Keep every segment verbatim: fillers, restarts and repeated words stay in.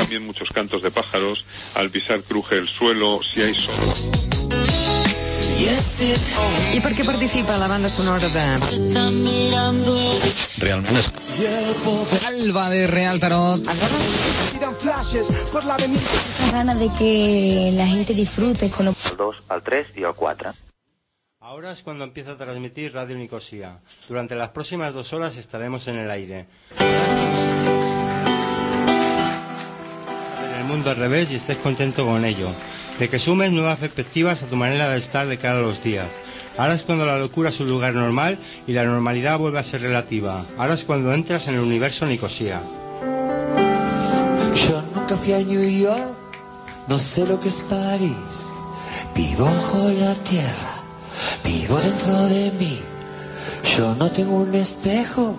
también muchos cantos de pájaros, al pisar cruje el suelo, si hay sol. I per què participa la banda sonora de... Realment és... Alba de Real Tarot. La gana de que la gente disfrute con... Al dos, al tres y al cuatro. Ahora es cuando empieza a transmitir Radio Nicosia. Durante las próximas dos horas estaremos en el aire. En el mundo al revés y estés contento con ello. De que sumes nuevas perspectivas a tu manera de estar de cara a los días. Ahora es cuando la locura es un lugar normal y la normalidad vuelve a ser relativa. Ahora es cuando entras en el universo Nicosia. Yo nunca fui a New York, no sé lo que es París. Vivo bajo la tierra, vivo dentro de mí. Yo no tengo un espejo,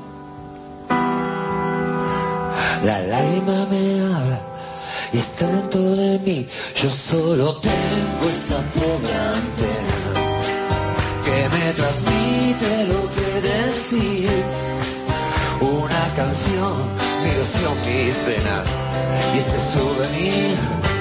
la lágrima me habla y está dentro de mí. Yo solo tengo esta pobre antena que me transmite lo que decir. Una canción, mi ilusión, mis penas y este souvenir.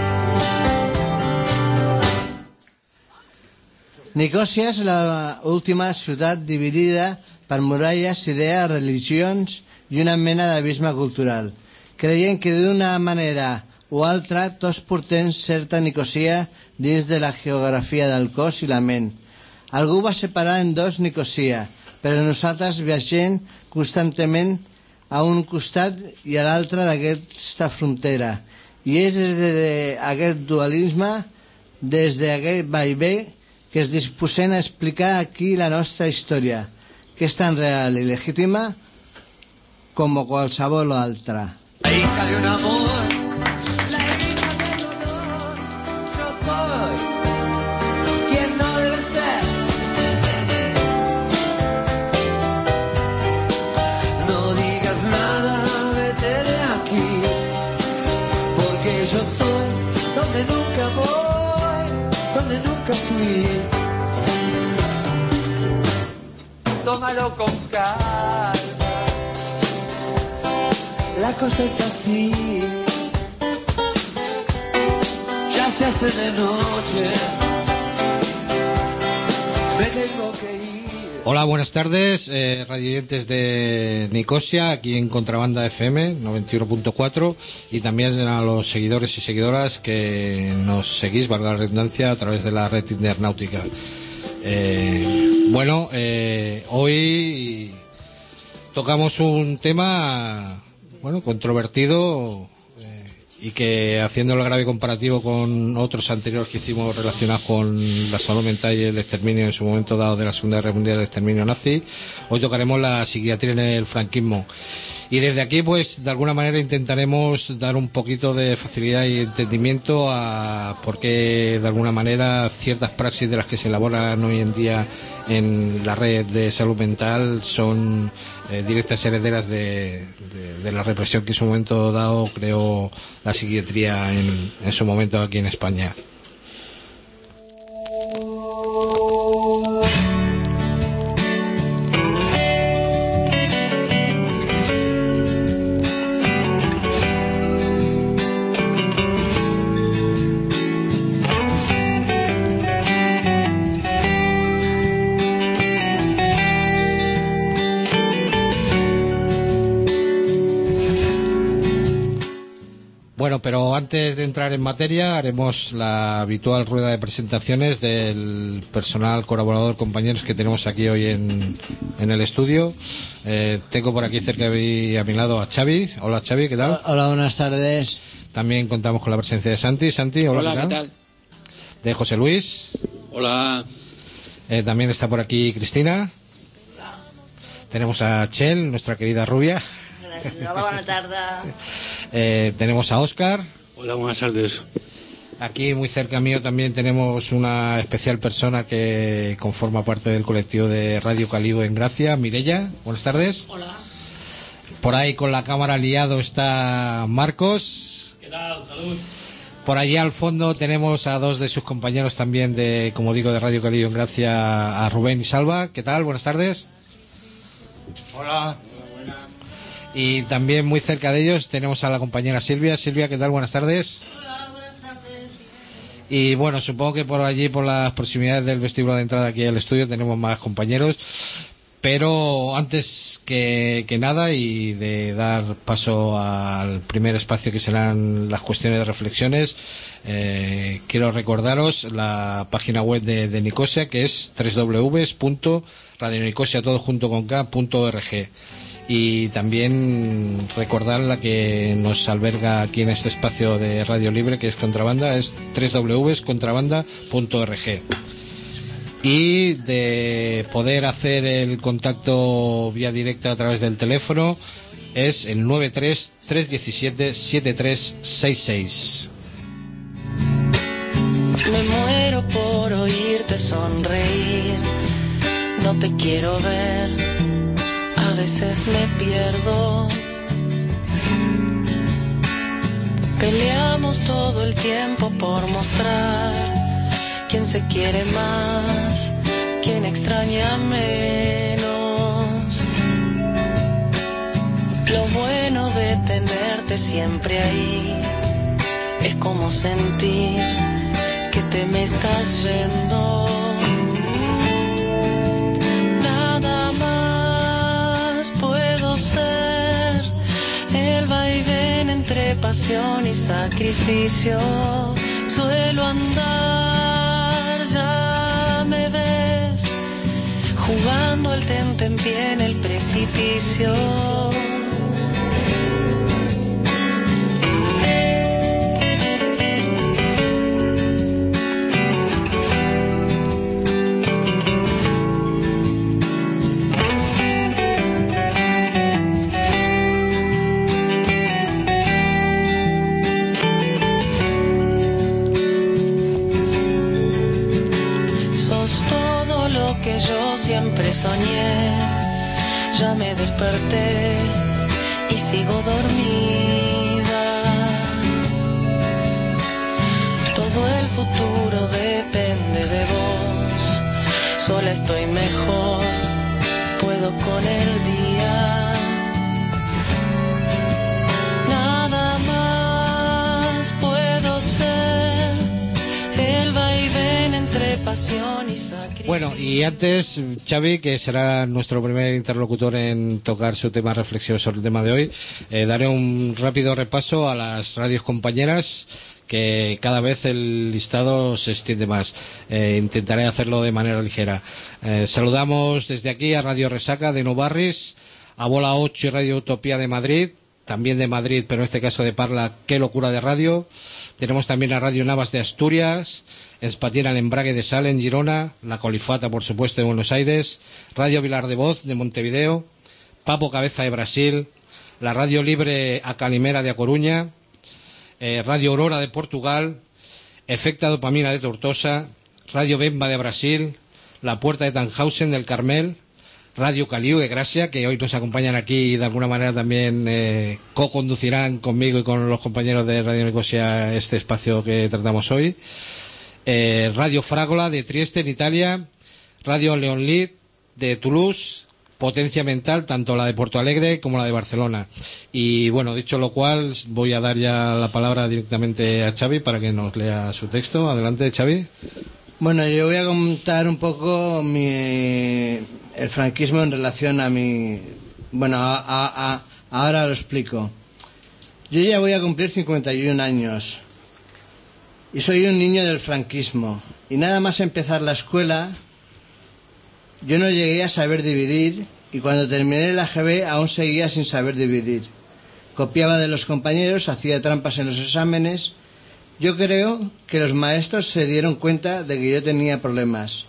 Nicòsia és l'última ciutat dividida per muralles, idees, religions i una mena d'abisme cultural, creient que d'una manera o altra tots portem certa Nicosia dins de la geografia del cos i la ment. Algú va separar en dos Nicosia, però nosaltres viatgem constantment a un costat i a l'altre d'aquesta frontera. I és des d'aquest dualisme, des d'aquest vaivé, que es disposem a explicar aquí la nostra història, que és tan real i legítima com qualsevol altra. La hija de un amor, la hija del dolor, yo soy quien no debe ser. No digas nada, vete de aquí, porque yo estoy donde nunca voy, donde nunca fui. Tómalo con calma, la cosa es así, ya se hace de noche, me tengo que ir. Hola, buenas tardes, eh, radioyentes de Nicosia, aquí en Contrabanda F M noventa y uno punto cuatro, y también a los seguidores y seguidoras que nos seguís, valga la redundancia, a través de la red internautica. Eh, bueno, eh, hoy tocamos un tema, bueno, controvertido, eh, y que, haciendo el grave comparativo con otros anteriores que hicimos relacionados con la salud mental y el exterminio en su momento dado de la Segunda Guerra Mundial, del exterminio nazi, hoy tocaremos la psiquiatría en el franquismo. Y desde aquí, pues, de alguna manera intentaremos dar un poquito de facilidad y entendimiento a por qué, de alguna manera, ciertas praxis de las que se elaboran hoy en día en la red de salud mental son eh, directas herederas de, de, de la represión que en su momento dado creó la psiquiatría en, en su momento aquí en España. Bueno, pero antes de entrar en materia haremos la habitual rueda de presentaciones del personal colaborador, compañeros que tenemos aquí hoy en, en el estudio. Eh, tengo por aquí cerca de a mi lado a Xavi. Hola, Xavi, ¿qué tal? Hola, buenas tardes. También contamos con la presencia de Santi. Santi, hola, hola ¿qué tal? ¿qué tal? De José Luis. Hola. Eh, también está por aquí Cristina. Hola. Tenemos a Chel, nuestra querida rubia. Hola, buenas tardes. Eh, tenemos a Óscar. Hola, buenas tardes. Aquí muy cerca mío también tenemos una especial persona que conforma parte del colectivo de Radio Calibo en Gracia, Mireia. Buenas tardes. Hola. Por ahí con la cámara liado está Marcos. ¿Qué tal? Salud. Por allí al fondo tenemos a dos de sus compañeros también de, como digo, de Radio Calibo en Gracia, a Rubén y Salva. ¿Qué tal? Buenas tardes. Hola. Y también muy cerca de ellos tenemos a la compañera Silvia. Silvia, ¿qué tal? Buenas tardes. Hola, buenas tardes. Y bueno, supongo que por allí, por las proximidades del vestíbulo de entrada aquí al estudio, tenemos más compañeros. Pero antes que, que nada, y de dar paso al primer espacio que serán las cuestiones de reflexiones, eh, quiero recordaros la página web de, de Nicosia, que es doble u doble u doble u punto radio nicosia todo junto con k punto org. Y también recordar la que nos alberga aquí en este espacio de Radio Libre, que es Contrabanda, es doble u doble u doble u punto contrabanda punto org. Y de poder hacer el contacto vía directa a través del teléfono es el nueve tres, tres uno siete, siete tres seis seis. Me muero por oírte sonreír, no te quiero ver, a veces me pierdo. Peleamos todo el tiempo por mostrar quién se quiere más, quién extraña menos. Lo bueno de tenerte siempre ahí es como sentir que te me estás yendo. Nada más puedo ser, el vaivén entre pasión y sacrificio. Suelo andar, ya me ves, jugando al tentempié en el precipicio. Que yo siempre soñé, ya me desperté y sigo dormida. Todo el futuro depende de vos, sola estoy mejor, puedo con el día. Nada más puedo ser, el vaivén entre pasión y sacrificio. Bueno, y antes, Xavi, que será nuestro primer interlocutor en tocar su tema reflexivo sobre el tema de hoy, eh, daré un rápido repaso a las radios compañeras, que cada vez el listado se extiende más. Eh, intentaré hacerlo de manera ligera. Eh, saludamos desde aquí a Radio Resaca de Nou Barris, a Bola ocho y Radio Utopía de Madrid, también de Madrid, pero en este caso de Parla, Qué Locura de Radio. Tenemos también a Radio Navas de Asturias, Espatina el Embrague de Sal en Girona, La Colifata, por supuesto, de Buenos Aires, Radio Vilar de Voz de Montevideo, Papo Cabeza de Brasil, la Radio Libre A Calimera de A Coruña, eh, Radio Aurora de Portugal, Efecta Dopamina de Tortosa, Radio Bemba de Brasil, La Puerta de Tannhausen del Carmel, Radio Caliu de Gracia, que hoy nos acompañan aquí y de alguna manera también eh, co-conducirán conmigo y con los compañeros de Radio Nicosia este espacio que tratamos hoy. Eh, Radio Frágola de Trieste en Italia, Radio León Lid de Toulouse, Potencia Mental, tanto la de Porto Alegre como la de Barcelona. Y bueno, dicho lo cual, voy a dar ya la palabra directamente a Xavi para que nos lea su texto. Adelante, Xavi. Bueno, yo voy a contar un poco mi, el franquismo en relación a mi... Bueno, a, a, a, ahora lo explico. Yo ya voy a cumplir cincuenta y un años y soy un niño del franquismo. Y nada más empezar la escuela, yo no llegué a saber dividir, y cuando terminé la A G B aún seguía sin saber dividir. Copiaba de los compañeros, hacía trampas en los exámenes. Yo creo que los maestros se dieron cuenta de que yo tenía problemas.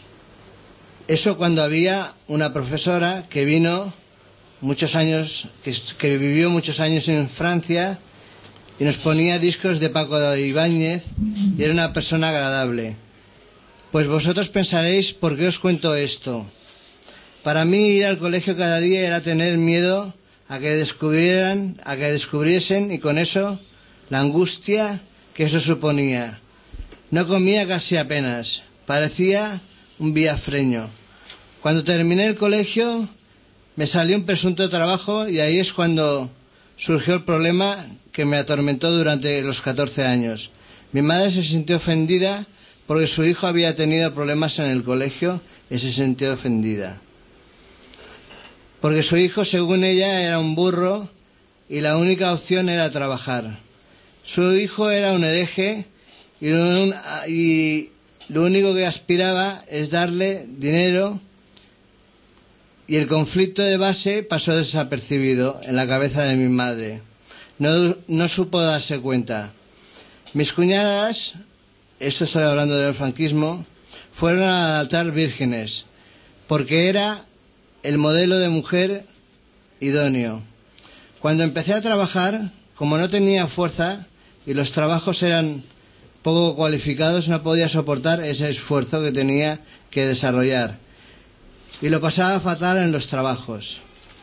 Eso cuando había una profesora que vino muchos años, que, que vivió muchos años en Francia, y nos ponía discos de Paco Ibáñez, y era una persona agradable. Pues vosotros pensaréis por qué os cuento esto. Para mí ir al colegio cada día era tener miedo a que descubrieran, a que descubriesen, y con eso la angustia que eso suponía. No comía casi apenas, parecía un viafreño. Cuando terminé el colegio me salió un presunto trabajo y ahí es cuando surgió el problema que me atormentó durante los catorce años. Mi madre se sintió ofendida porque su hijo había tenido problemas en el colegio y se sintió ofendida. Porque su hijo, según ella, era un burro y la única opción era trabajar. Su hijo era un hereje y lo, y lo único que aspiraba es darle dinero, y el conflicto de base pasó desapercibido en la cabeza de mi madre. No, no supo darse cuenta. Mis cuñadas, esto estoy hablando del franquismo, fueron a altar vírgenes, porque era el modelo de mujer idóneo. Cuando empecé a trabajar, como no tenía fuerza y los trabajos eran poco cualificados, no podía soportar ese esfuerzo que tenía que desarrollar. Y lo pasaba fatal en los trabajos.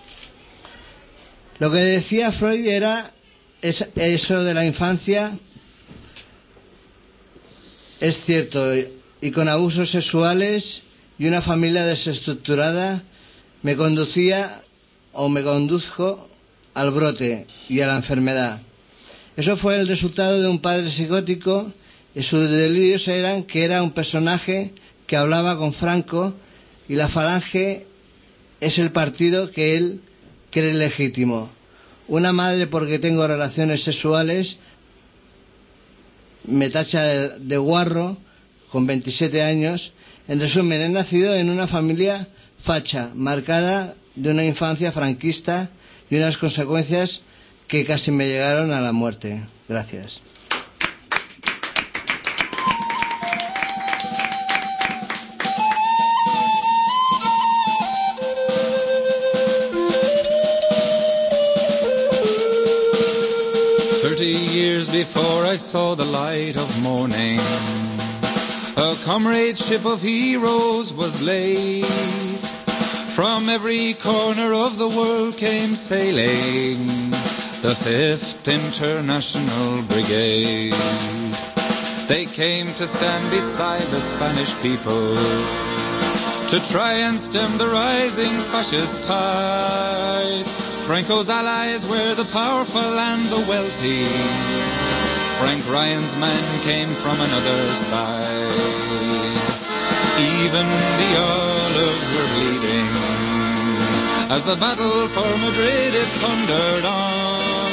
Lo que decía Freud era eso de la infancia, es cierto, y con abusos sexuales y una familia desestructurada me conducía o me conduzco al brote y a la enfermedad. Eso fue el resultado de un padre psicótico, y sus delirios eran que era un personaje que hablaba con Franco, y la Falange es el partido que él cree legítimo. Una madre, porque tengo relaciones sexuales, me tacha de, de guarro con veintisiete años. En resumen, he nacido en una familia facha, marcada de una infancia franquista y unas consecuencias que casi me llegaron a la muerte. Gracias. Thirty years before I saw the light of morning, a comradeship of heroes was laid. From every corner of the world came sailing the fifth International Brigade. They came to stand beside the Spanish people to try and stem the rising fascist tide. Franco's allies were the powerful and the wealthy. Frank Ryan's men came from another side. Even the olives were bleeding as the battle for Madrid it thundered on.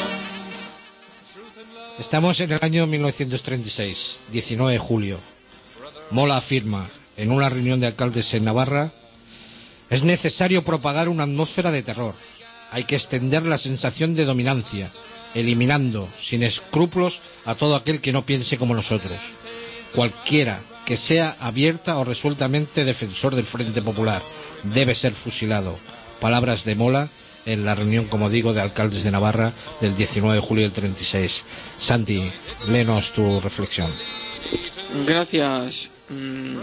Estamos en el año mil novecientos treinta y seis, diecinueve de julio. Mola afirma, en una reunión de alcaldes en Navarra, es necesario propagar una atmósfera de terror. Hay que extender la sensación de dominancia, eliminando sin escrúpulos a todo aquel que no piense como nosotros. Cualquiera que sea abierta o resueltamente defensor del Frente Popular debe ser fusilado. Palabras de Mola en la reunión, como digo, de alcaldes de Navarra del diecinueve de julio del treinta y seis. Santi, léenos tu reflexión. Gracias. Mm.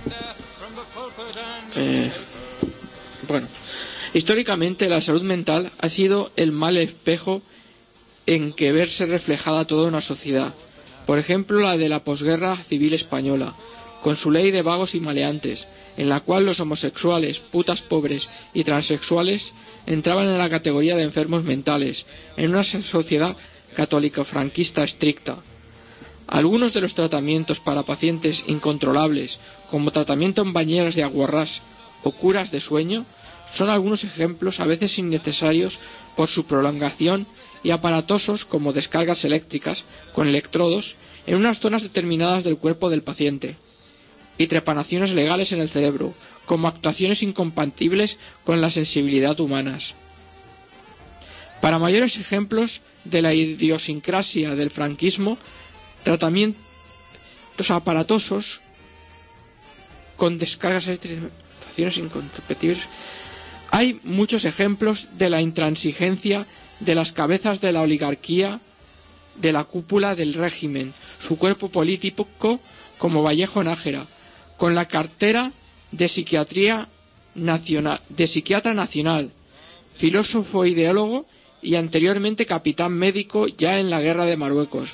Eh, bueno, históricamente la salud mental ha sido el mal espejo en que verse reflejada toda una sociedad. Por ejemplo, la de la posguerra civil española, con su ley de vagos y maleantes, en la cual los homosexuales, putas pobres y transexuales entraban en la categoría de enfermos mentales, en una sociedad católico-franquista estricta. Algunos de los tratamientos para pacientes incontrolables, como tratamiento en bañeras de aguarrás o curas de sueño, son algunos ejemplos a veces innecesarios por su prolongación y aparatosos como descargas eléctricas con electrodos en unas zonas determinadas del cuerpo del paciente, y trepanaciones legales en el cerebro, como actuaciones incompatibles con la sensibilidad humanas. Para mayores ejemplos de la idiosincrasia del franquismo, tratamientos aparatosos con descargas eléctricas, actuaciones incompatibles. Hay muchos ejemplos de la intransigencia de las cabezas de la oligarquía, de la cúpula del régimen, su cuerpo político como Vallejo Nájera, con la cartera de psiquiatría nacional, de psiquiatra nacional, filósofo ideólogo y anteriormente capitán médico ya en la guerra de Marruecos.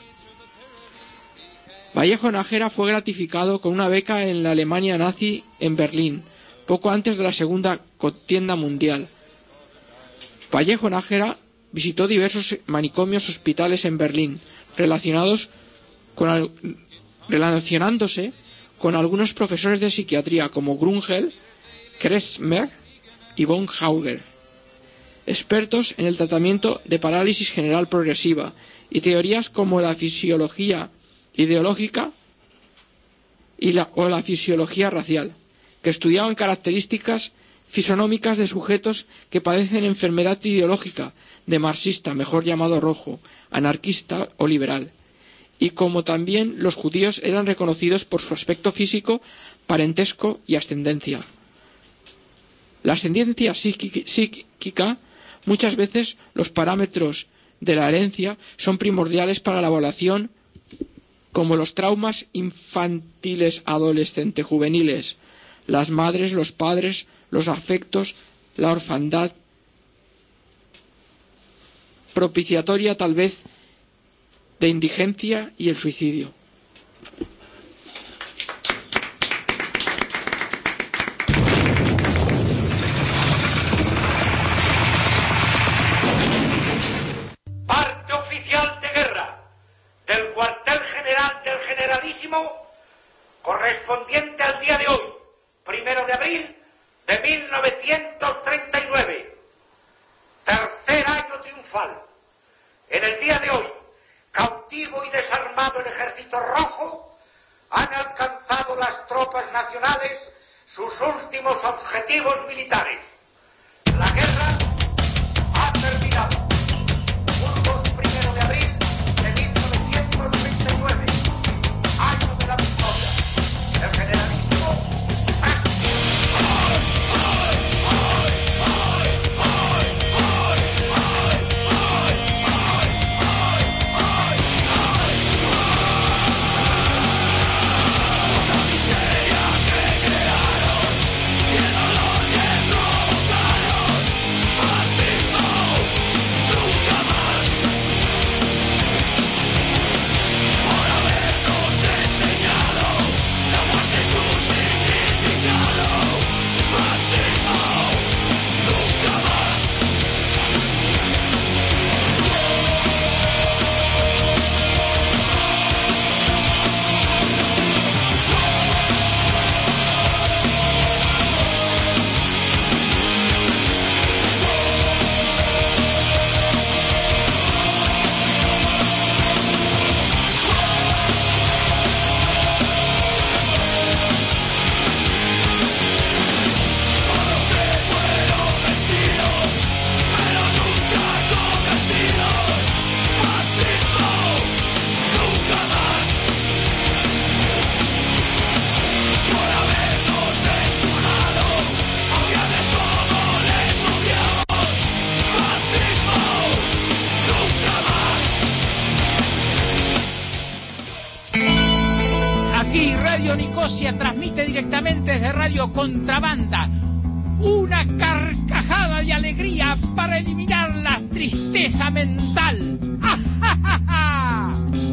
Vallejo Nájera fue gratificado con una beca en la Alemania nazi en Berlín, poco antes de la Segunda Contienda Mundial. Vallejo Nájera visitó diversos manicomios hospitales en Berlín, relacionados con al, relacionándose con algunos profesores de psiquiatría como Grüngel, Kretschmer y von Hauger, expertos en el tratamiento de parálisis general progresiva y teorías como la fisiología ideológica y la, o la fisiología racial, que estudiaban características fisonómicas de sujetos que padecen enfermedad ideológica de marxista, mejor llamado rojo, anarquista o liberal, y como también los judíos eran reconocidos por su aspecto físico, parentesco y ascendencia. La ascendencia psíquica, muchas veces los parámetros de la herencia son primordiales para la evaluación, como los traumas infantiles, adolescentes, juveniles, las madres, los padres, los afectos, la orfandad, propiciatoria tal vez de indigencia y el suicidio. Parte oficial de guerra del cuartel general del generalísimo, correspondiente al día de hoy, primero de abril de mil novecientos treinta y nueve, tercer año triunfal. En el día de hoy, cautivo y desarmado el ejército rojo, han alcanzado las tropas nacionales sus últimos objetivos militares. La guerra ha terminado. Burgos, primero de abril de mil novecientos treinta y nueve, año de la victoria. El generalísimo Nicosia transmite directamente desde Radio Contrabanda una carcajada de alegría para eliminar la tristeza mental. ¡Ja, ja, ja, ja!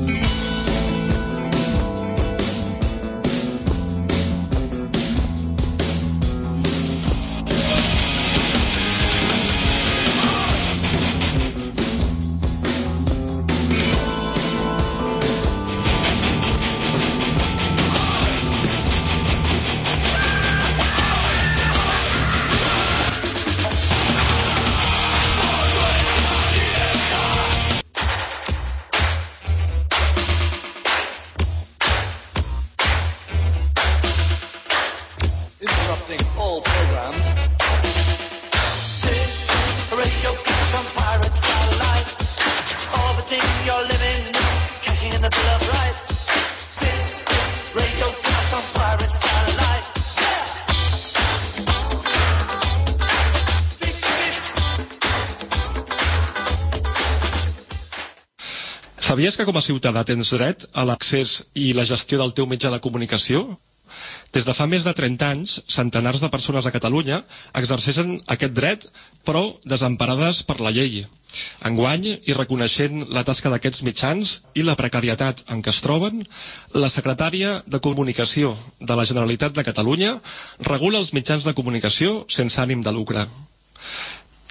Sabies que com a ciutadà tens dret a l'accés i la gestió del teu mitjà de comunicació? Des de fa més de trenta anys, centenars de persones a Catalunya exerceixen aquest dret, però desemparades per la llei. Enguany, i reconeixent la tasca d'aquests mitjans i la precarietat en què es troben, la secretària de Comunicació de la Generalitat de Catalunya regula els mitjans de comunicació sense ànim de lucre.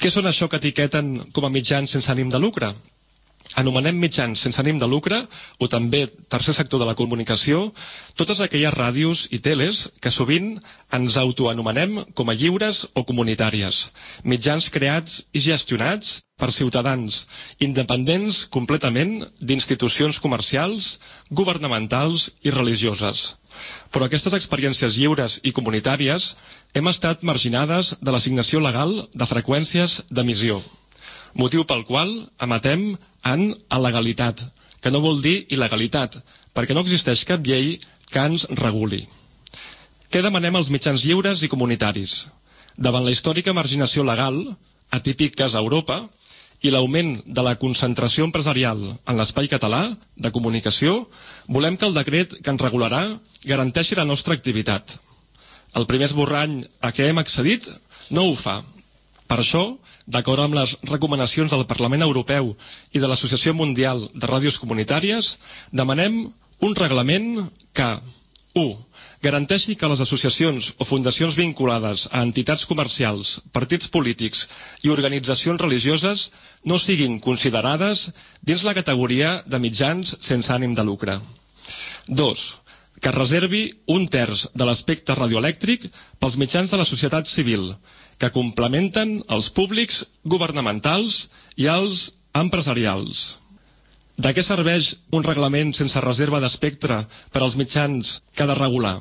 Què són això que etiqueten com a mitjans sense ànim de lucre? Anomenem mitjans sense ànim de lucre, o també tercer sector de la comunicació, totes aquelles ràdios i teles que sovint ens autoanomenem com a lliures o comunitàries, mitjans creats i gestionats per ciutadans independents completament d'institucions comercials, governamentals i religioses. Però aquestes experiències lliures i comunitàries hem estat marginades de l'assignació legal de freqüències d'emissió, motiu pel qual emetem en alegalitat, que no vol dir il·legalitat, perquè no existeix cap llei que ens reguli. Què demanem als mitjans lliures i comunitaris? Davant la històrica marginació legal, atípic cas a Europa, i l'augment de la concentració empresarial en l'espai català de comunicació, volem que el decret que ens regularà garanteixi la nostra activitat. El primer esborrany a què hem accedit no ho fa. Per això, d'acord amb les recomanacions del Parlament Europeu i de l'Associació Mundial de Ràdios Comunitàries, demanem un reglament que, u, garanteixi que les associacions o fundacions vinculades a entitats comercials, partits polítics i organitzacions religioses no siguin considerades dins la categoria de mitjans sense ànim de lucre. Dos, que es reservi un terç de l'espectre radioelèctric pels mitjans de la societat civil, que complementen els públics governamentals i els empresarials. De què serveix un reglament sense reserva d'espectre per als mitjans que ha de regular?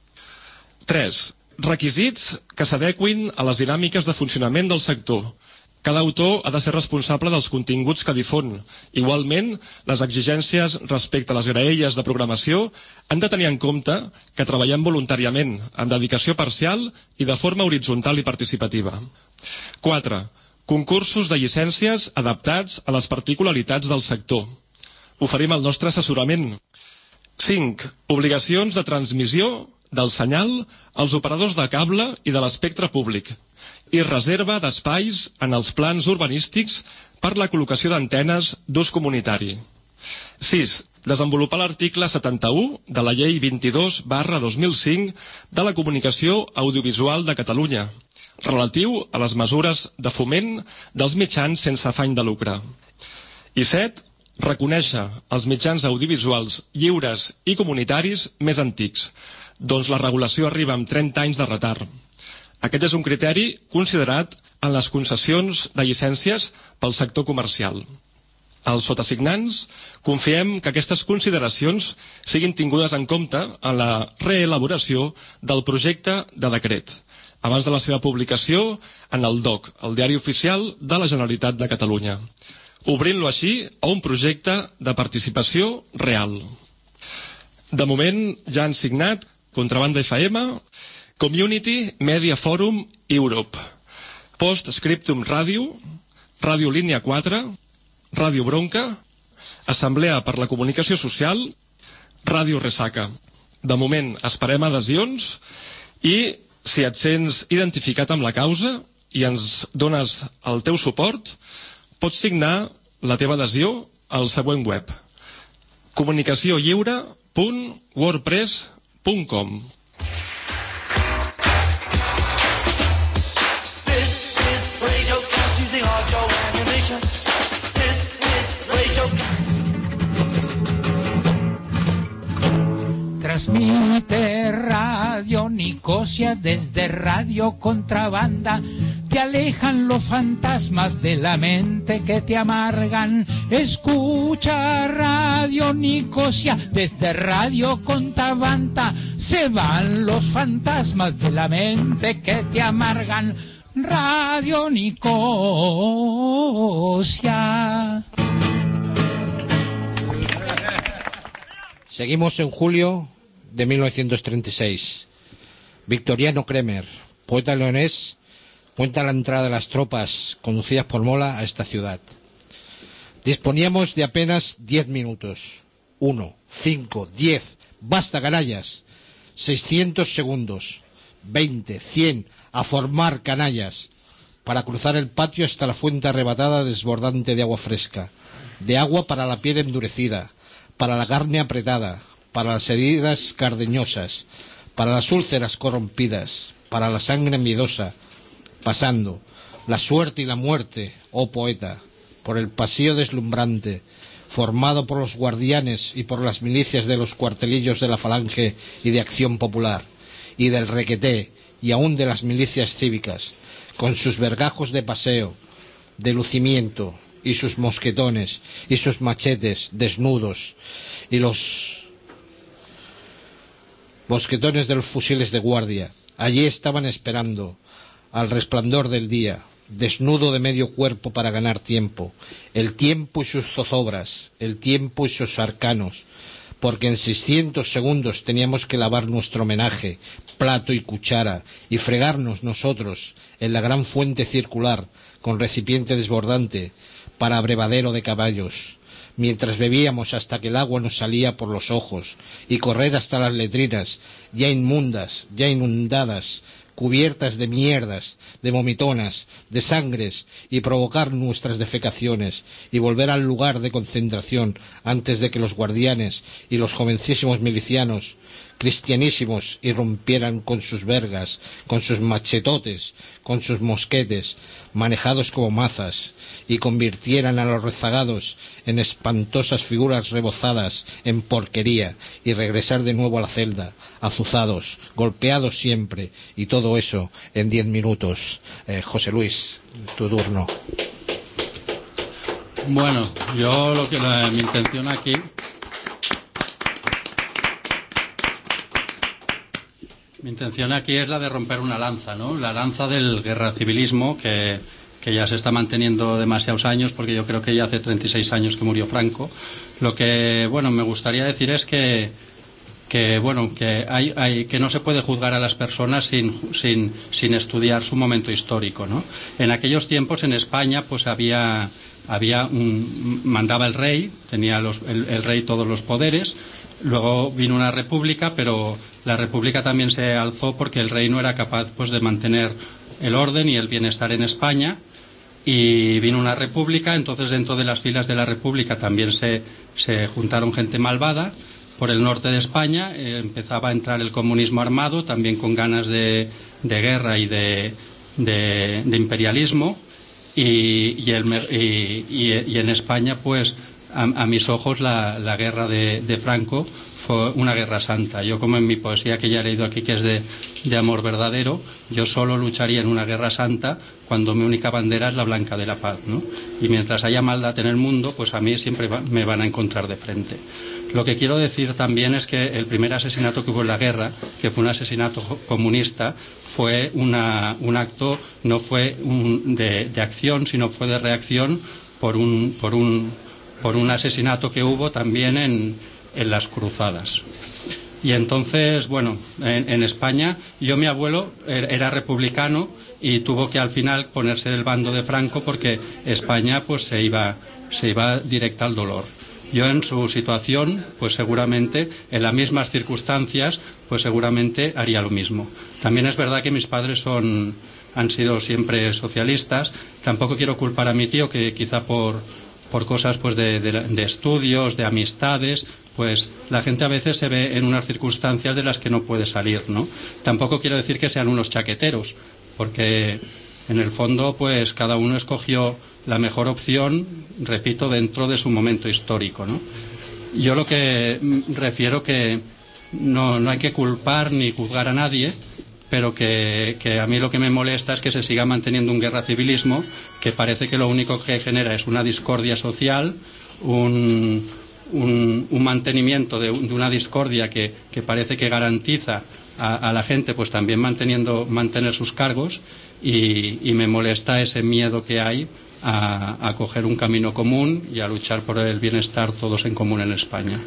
tres. Requisits que s'adequin a les dinàmiques de funcionament del sector. Cada autor ha de ser responsable dels continguts que difon. Igualment, les exigències respecte a les graelles de programació han de tenir en compte que treballem voluntàriament, amb dedicació parcial i de forma horitzontal i participativa. quatre. Concursos de llicències adaptats a les particularitats del sector. Oferim el nostre assessorament. cinc. Obligacions de transmissió del senyal als operadors de cable i de l'espectre públic i reserva d'espais en els plans urbanístics per la col·locació d'antenes d'ús comunitari. sis. Desenvolupar l'article setanta-u de la llei vint-i-dos barra dos mil cinc de la comunicació audiovisual de Catalunya, relatiu a les mesures de foment dels mitjans sense afany de lucre. I set. Reconèixer els mitjans audiovisuals lliures i comunitaris més antics, doncs la regulació arriba amb trenta anys de retard. Aquest és un criteri considerat en les concessions de llicències pel sector comercial. Els sotassignants confiem que aquestes consideracions siguin tingudes en compte en la reelaboració del projecte de decret, abans de la seva publicació en el D O C, el Diari Oficial de la Generalitat de Catalunya, obrint-lo així a un projecte de participació real. De moment ja han signat Contrabanda F M, Community Media Forum Europe, Post Scriptum Radio, Ràdio Línia quatre, Ràdio Bronca, Assemblea per la Comunicació Social, Ràdio Ressaca. De moment esperem adhesions i si et sents identificat amb la causa i ens dones el teu suport, pots signar la teva adhesió al següent web: comunicaciolliure punt wordpress punt com. Transmite Radio Nicosia desde Radio Contrabanda. Te alejan los fantasmas de la mente que te amargan. Escucha Radio Nicosia desde Radio Contrabanda. Se van los fantasmas de la mente que te amargan. Radio Nicosia. Seguimos en julio de mil novecientos treinta y seis. Victoriano Kremer, poeta leonés, cuenta la entrada de las tropas conducidas por Mola a esta ciudad. Disponíamos de apenas diez minutos. Uno, cinco, diez, basta canallas. Seiscientos segundos. Veinte, cien, a formar canallas. Para cruzar el patio hasta la fuente arrebatada desbordante de agua fresca. De agua para la piel endurecida, para la carne apretada, para las heridas cardeñosas, para las úlceras corrompidas, para la sangre miedosa, pasando, La suerte y la muerte, oh poeta, por el pasillo deslumbrante, formado por los guardianes y por las milicias de los cuartelillos de la Falange y de Acción Popular, y del Requeté, y aún de las milicias cívicas, con sus vergajos de paseo, de lucimiento, y sus mosquetones, y sus machetes desnudos, y los mosquetones de los fusiles de guardia. Allí estaban esperando, al resplandor del día, desnudo de medio cuerpo para ganar tiempo, el tiempo y sus zozobras, el tiempo y sus arcanos, porque en seiscientos segundos teníamos que lavar nuestro homenaje, plato y cuchara, y fregarnos nosotros en la gran fuente circular, con recipiente desbordante, para abrevadero de caballos, mientras bebíamos hasta que el agua nos salía por los ojos, y correr hasta las letrinas, ya inmundas, ya inundadas, cubiertas de mierdas, de vomitonas, de sangres, y provocar nuestras defecaciones, y volver al lugar de concentración antes de que los guardianes y los jovencísimos milicianos, cristianísimos, irrumpieran con sus vergas, con sus machetotes, con sus mosquetes, manejados como mazas, y convirtieran a los rezagados en espantosas figuras rebozadas en porquería, y regresar de nuevo a la celda, azuzados, golpeados siempre, y todo eso en diez minutos. Eh, José Luis, tu turno. Bueno, yo lo que la, mi intención aquí mi intención aquí es la de romper una lanza, ¿no? La lanza del guerracivilismo que, que ya se está manteniendo demasiados años, porque yo creo que ya hace treinta y seis años que murió Franco. Lo que, bueno, me gustaría decir es que que bueno que hay, hay que no se puede juzgar a las personas sin, sin, sin estudiar su momento histórico, ¿no? En aquellos tiempos en España pues había había un, mandaba el rey, tenía los, el, el rey todos los poderes. Luego vino una república, pero la república también se alzó porque el rey no era capaz pues de mantener el orden y el bienestar en España, y vino una república. Entonces dentro de las filas de la república también se, se juntaron gente malvada. Por el norte de España eh, empezaba a entrar el comunismo armado, también con ganas de, de guerra y de, de, de imperialismo, y, y, el, y, y, y en España pues A, a mis ojos la, la guerra de, de Franco fue una guerra santa. Yo, como en mi poesía que ya he leído aquí, que es de, de amor verdadero, yo solo lucharía en una guerra santa cuando mi única bandera es la blanca de la paz, ¿no? Y mientras haya maldad en el mundo, pues a mí siempre va, me van a encontrar de frente. Lo que quiero decir también es que el primer asesinato que hubo en la guerra, que fue un asesinato comunista, fue una, un acto, no fue un, de, de acción, sino fue de reacción por un... Por un por un asesinato que hubo también en, en las cruzadas. Y entonces, bueno, en, en España, yo, mi abuelo era republicano y tuvo que al final ponerse del bando de Franco porque España pues se iba, se iba directa al dolor. Yo en su situación, pues seguramente, en las mismas circunstancias, pues seguramente haría lo mismo. También es verdad que mis padres son, han sido siempre socialistas. Tampoco quiero culpar a mi tío, que quizá por por cosas pues de, de, de estudios, de amistades, pues la gente a veces se ve en unas circunstancias de las que no puede salir, ¿no? Tampoco quiero decir que sean unos chaqueteros, porque en el fondo pues cada uno escogió la mejor opción, repito, dentro de su momento histórico, ¿no? Yo lo que refiero que no, no hay que culpar ni juzgar a nadie, pero que, que a mí lo que me molesta es que se siga manteniendo un guerracivilismo que parece que lo único que genera es una discordia social, un, un, un mantenimiento de, de una discordia que, que parece que garantiza a, a la gente pues también manteniendo, mantener sus cargos, y, y me molesta ese miedo que hay a, a coger un camino común y a luchar por el bienestar todos en común en España.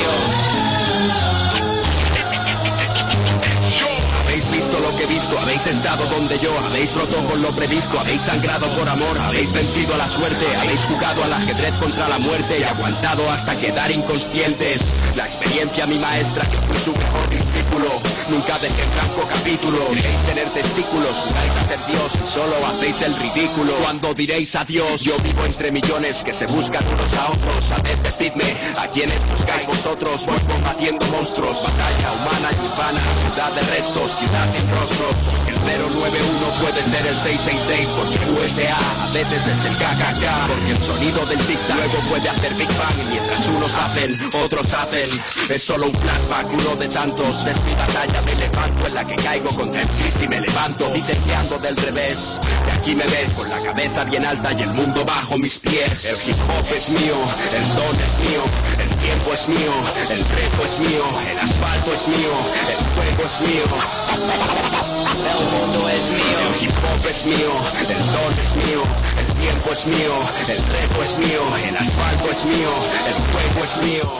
Habéis estado donde yo. Habéis roto con lo previsto, habéis sangrado por amor, habéis vencido a la suerte, habéis jugado al ajedrez contra la muerte y aguantado hasta quedar inconscientes. La experiencia mi maestra, que fue su mejor discípulo. Nunca dejé en blanco capítulo. Queréis tener testículos, jugáis a ser Dios y solo hacéis el ridículo. Cuando diréis adiós, yo vivo entre millones que se buscan unos a otros. A ver, decidme, ¿a quiénes buscáis vosotros? Voy combatiendo monstruos, batalla humana y urbana, ciudad de restos, ciudad sin rostros. El cero nueve uno puede ser el seis seis seis, porque el U S A a veces es el K K K. Porque el sonido del tic tac luego puede hacer Big Bang, y mientras unos hacen, otros hacen. Es solo un flashback, uno de tantos. Es mi batalla, me levanto, en la que caigo contra el sí y me levanto. Dicen que ando del revés, de aquí me ves con la cabeza bien alta y el mundo bajo mis pies. El hip hop es mío, el don es mío, el tiempo es mío, el reto es mío, el asfalto es mío, el fuego es mío, el mundo es mío. El hip hop es mío, el don es mío, el tiempo es mío, el reto es mío, el asfalto es mío, el fuego es mío.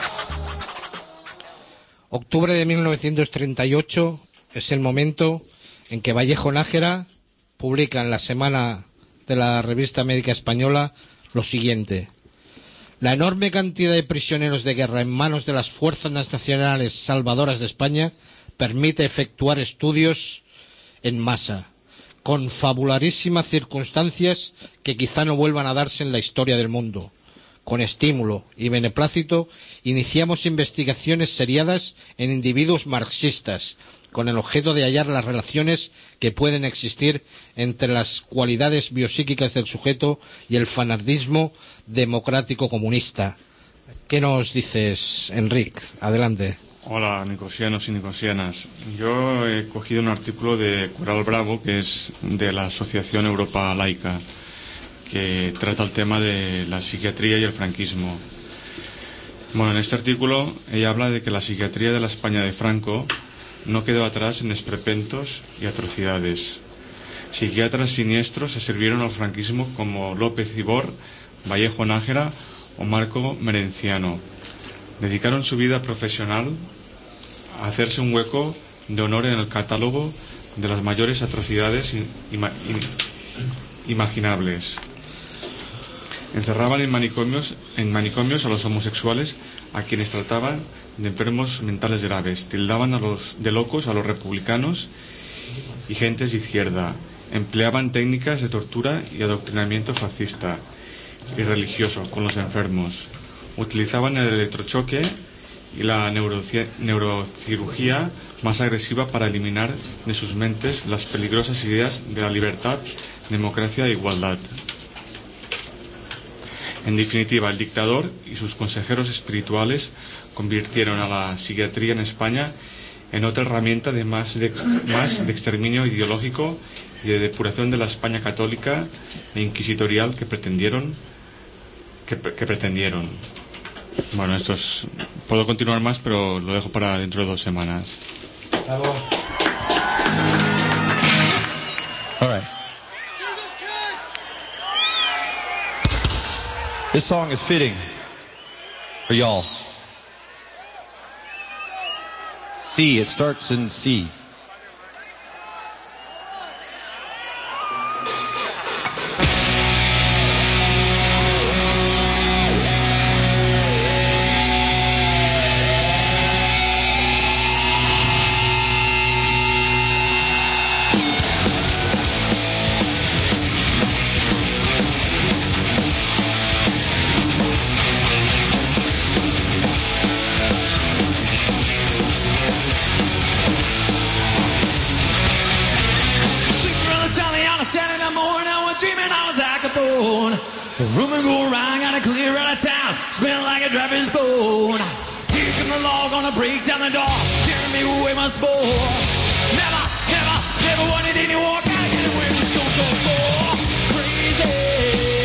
Octubre de mil novecientos treinta y ocho es el momento en que Vallejo Nájera publica en la Semana de la Revista Médica Española lo siguiente: la enorme cantidad de prisioneros de guerra en manos de las fuerzas nacionales salvadoras de España permite efectuar estudios en masa, con fabularísimas circunstancias que quizá no vuelvan a darse en la historia del mundo. Con estímulo y beneplácito iniciamos investigaciones seriadas en individuos marxistas, con el objeto de hallar las relaciones que pueden existir entre las cualidades biopsíquicas del sujeto y el fanatismo democrático comunista. ¿Qué nos dices, Enric? Adelante. Hola, nicosianos y nicosianas. Yo he cogido un artículo de Coral Bravo, que es de la Asociación Europa Laica, que trata el tema de la psiquiatría y el franquismo. Bueno, en este artículo ella habla de que la psiquiatría de la España de Franco no quedó atrás en desprepentos y atrocidades. Psiquiatras siniestros se sirvieron al franquismo como López Ibor, Vallejo Nájera o Marco Merenciano. Dedicaron su vida profesional a hacerse un hueco de honor en el catálogo de las mayores atrocidades ima- im- imaginables. Encerraban en manicomios, en manicomios a los homosexuales, a quienes trataban de enfermos mentales graves. Tildaban a los de locos a los republicanos y gentes de izquierda. Empleaban técnicas de tortura y adoctrinamiento fascista y religioso con los enfermos. Utilizaban el electrochoque y la neuroci- neurocirugía más agresiva para eliminar de sus mentes las peligrosas ideas de la libertad, democracia e igualdad. En definitiva, el dictador y sus consejeros espirituales convirtieron a la psiquiatría en España en otra herramienta de más de, más de exterminio ideológico y de depuración de la España católica e inquisitorial que pretendieron que, que pretendieron. Bueno, esto es, puedo continuar más, pero lo dejo para dentro de dos semanas. Bravo. All right. This song is fitting for y'all. C, it starts in C. The rumor go around, gotta clear out of town. Smell like a driver's bone. Here come the law, gonna break down the door. Carry me away my spore. Never, never, never wanted anyone to get away with so cold for crazy.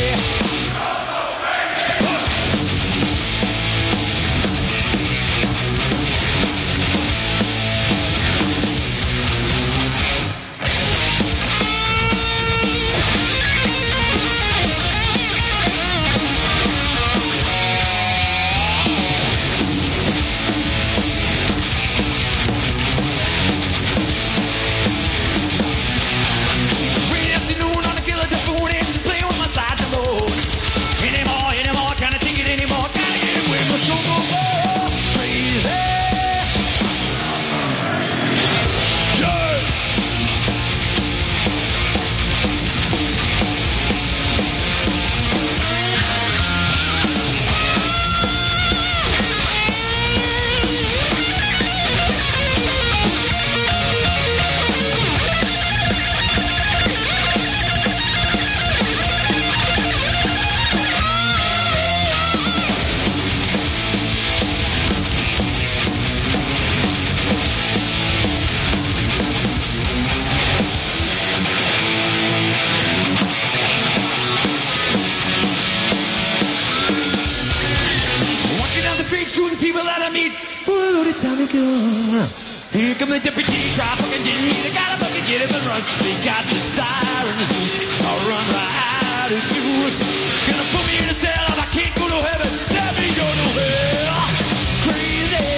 shooting people that I meet. Whoa, the time we go. Here come the deputy, try fucking get me. They gotta fucking get him and run. They got the sirens loose. I'll run right out of juice. Gonna put me in a cell if I can't go to heaven. Let me go to hell. Crazy.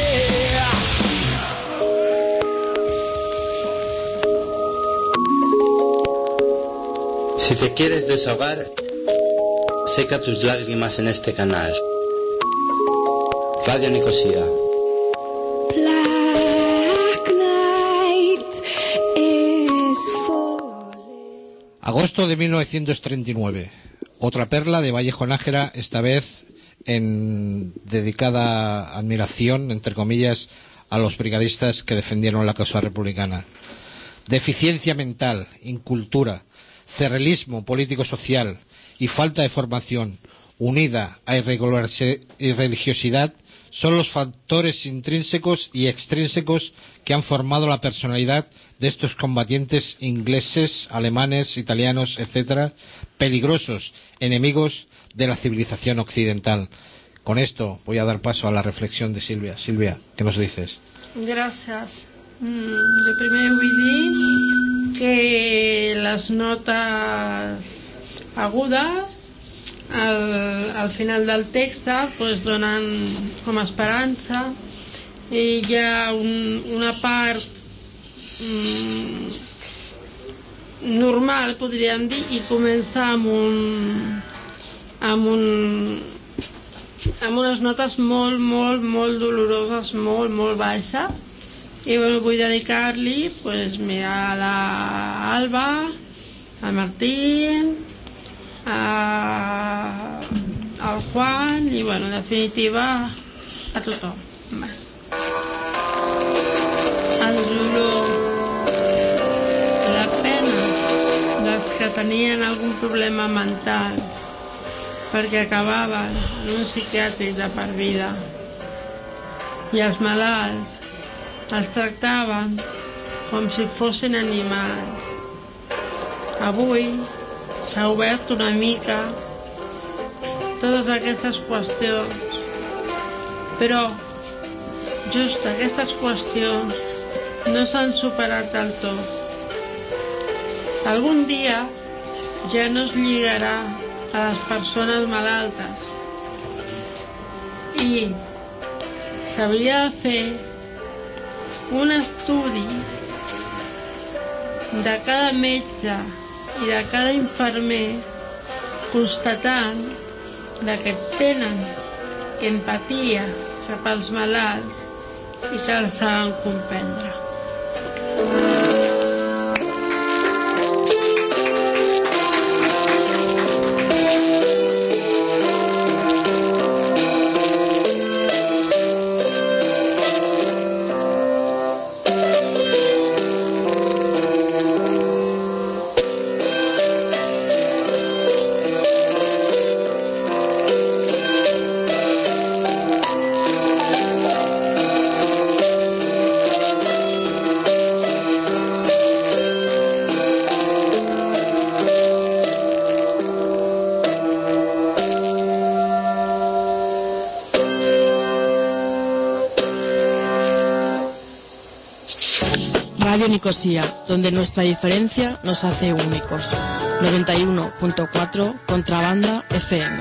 Si te quieres desahogar, seca tus lágrimas en este canal. Radio Nicosia. Agosto de mil novecientos treinta y nueve. Otra perla de Vallejo Nájera, esta vez en dedicada admiración, entre comillas, a los brigadistas que defendieron la causa republicana. Deficiencia mental, incultura, cerrelismo político-social y falta de formación, unida a irreligiosidad, son los factores intrínsecos y extrínsecos que han formado la personalidad de estos combatientes ingleses, alemanes, italianos, etcétera, peligrosos enemigos de la civilización occidental. Con esto voy a dar paso a la reflexión de Silvia. Silvia, ¿qué nos dices? Gràcies. Mm, de primer vull dir que les notes agudes al, al final del text pues, donen com a esperança, i hi ha un, una part mm, normal, podríem dir, i comença amb un amb un amb unes notes molt, molt, molt doloroses, molt, molt baixes, i bueno, vull dedicar-li pues, mira, a l'Alba, a Martín, a, al Juan i bueno, en definitiva a tothom. El dolor, la pena dels que tenien algun problema mental perquè acabaven en un psiquiàtric de per vida, i els malalts els tractaven com si fossin animals. Avui s'ha obert una mica totes aquestes qüestions, però just aquestes qüestions no s'han superat del tot. Algun dia ja no es lligarà a les persones malaltes i s'hauria de fer un estudi de cada metge i de cada infermer constatant que tenen empatia cap als malalts i que els saben comprendre. Radio Nicosia, donde nuestra diferencia nos hace únicos. noventa y uno punto cuatro Contrabanda F M.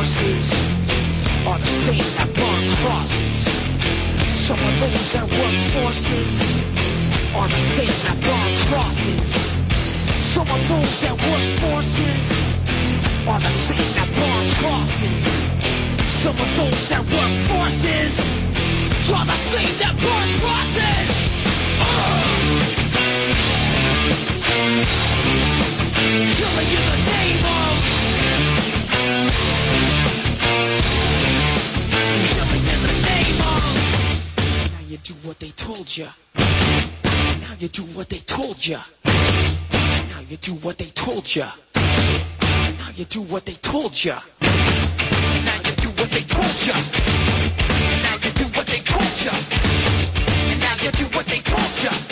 forces are the same that burn crosses. Some of those that work forces are the same that burn crosses. Some of those that work forces are the same that burn crosses. Some of those that work forces are the same that burn crosses. Killing in the name of, killing in the name of. Now you do what they told you. Now you do what they told you. Now you do what they told you. Now you do what they told you. Now you do what they told you. Now you do what they told you. And now you do what they told you.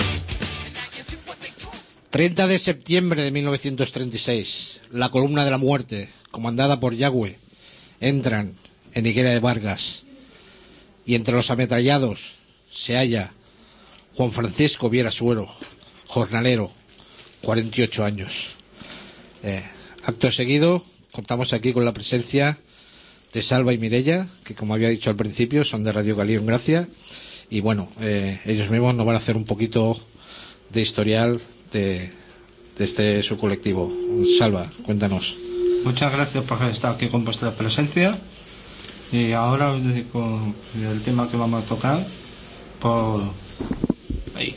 treinta de septiembre de mil novecientos treinta y seis, la columna de la muerte, comandada por Yagüe, entran en Higuera de Vargas y entre los ametrallados se halla Juan Francisco Viera Suero, jornalero, cuarenta y ocho años. Eh, acto seguido, contamos aquí con la presencia de Salva y Mireia, que como había dicho al principio son de Radio Galión Gracia, y bueno, eh, ellos mismos nos van a hacer un poquito de historial de, de este su colectivo. Salva, cuéntanos. Muchas gracias por estar aquí con vuestra presencia, y ahora os dedico el tema que vamos a tocar por ahí.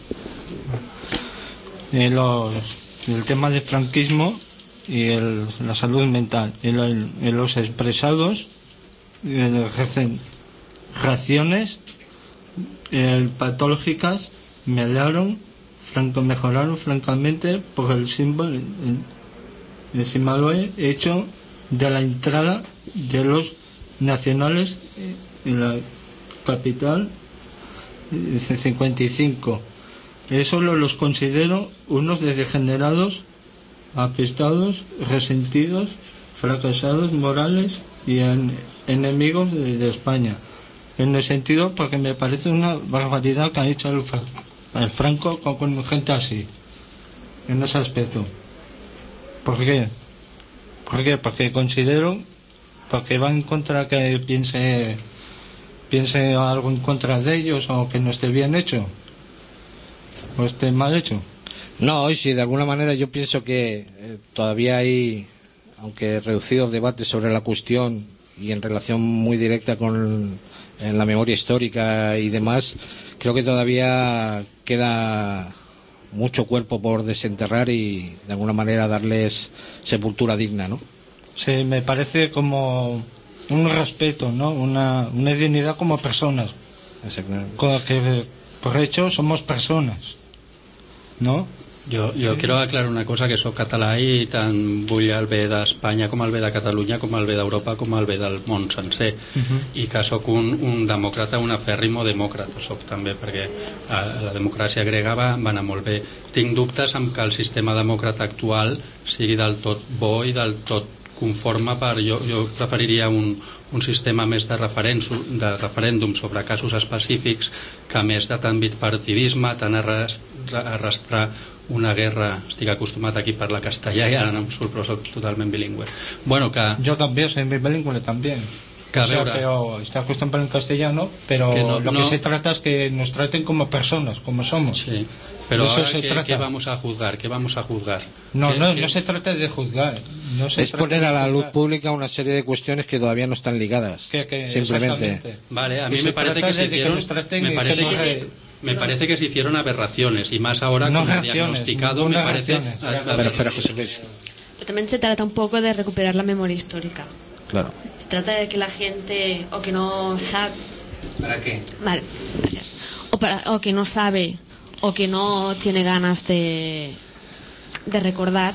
Eh, los, el tema del franquismo y el, la salud mental. En, el, en los expresados el, ejercen reacciones el, patológicas, mejoraron, franco, mejoraron francamente por el símbolo, el, el símbolo hecho de la entrada de los nacionales en la capital en cincuenta y cinco. Eso los considero unos de degenerados, apestados, resentidos, fracasados morales y en, enemigos de, de España. En el sentido, porque me parece una barbaridad que ha hecho el, el Franco con, con gente así, en ese aspecto. ¿Por qué? ¿Por qué? Porque considero, porque va en contra que piense, piense algo en contra de ellos o que no esté bien hecho. ¿O esté mal hecho? No, y si de alguna manera yo pienso que eh, todavía hay, aunque reducidos debates sobre la cuestión y en relación muy directa con en la memoria histórica y demás, creo que todavía queda mucho cuerpo por desenterrar y de alguna manera darles sepultura digna, ¿no? Sí, me parece como un respeto, ¿no? Una, una dignidad como personas. Exactamente. Que por hecho somos personas, ¿no? Jo, jo quiero aclarar una cosa, que sóc català i tant vull el bé d'Espanya com el bé de Catalunya, com el bé d'Europa, com el bé del món sencer. Uh-huh. I que sóc un, un demòcrata, un afèrrimo demòcrata, sóc també, perquè a, la democràcia grega va, va anar molt bé. Tinc dubtes amb que el sistema demòcrata actual sigui del tot bo i del tot conforme per... Jo, jo preferiria un, un sistema més de, de referèndum sobre casos específics que més de tant bipartidisme, tant arrastrar, arrastrar una guerra. Estic acostumat aquí a parlar castellà i ara no em surt, però soc totalment bilingüe. Bueno, que... Yo también soy bilingüe también. Que a o sea, veure... pero está acostumbrado en castellano, pero que no, lo no... que se trata es que nos traten como personas, como somos. Sí. Pero eso ahora, se ¿qué, trata. ¿qué vamos a juzgar? ¿Qué vamos a juzgar? No, ¿Qué, no, qué... no se trata de juzgar. No se es poner a la luz pública una serie de cuestiones que todavía no están ligadas. Que, que, simplemente. Vale, a mí y me parece que se hicieron... Que me parece que, que, me parece que se hicieron aberraciones, y más ahora no con el reacciones, diagnosticado me parece... A, a, pero, pero José Luis... Pero también se trata un poco de recuperar la memoria histórica. Claro. Se trata de que la gente, o que no sabe... ¿Para qué? Vale, gracias. O, para, o que no sabe, o que no tiene ganas de, de recordar,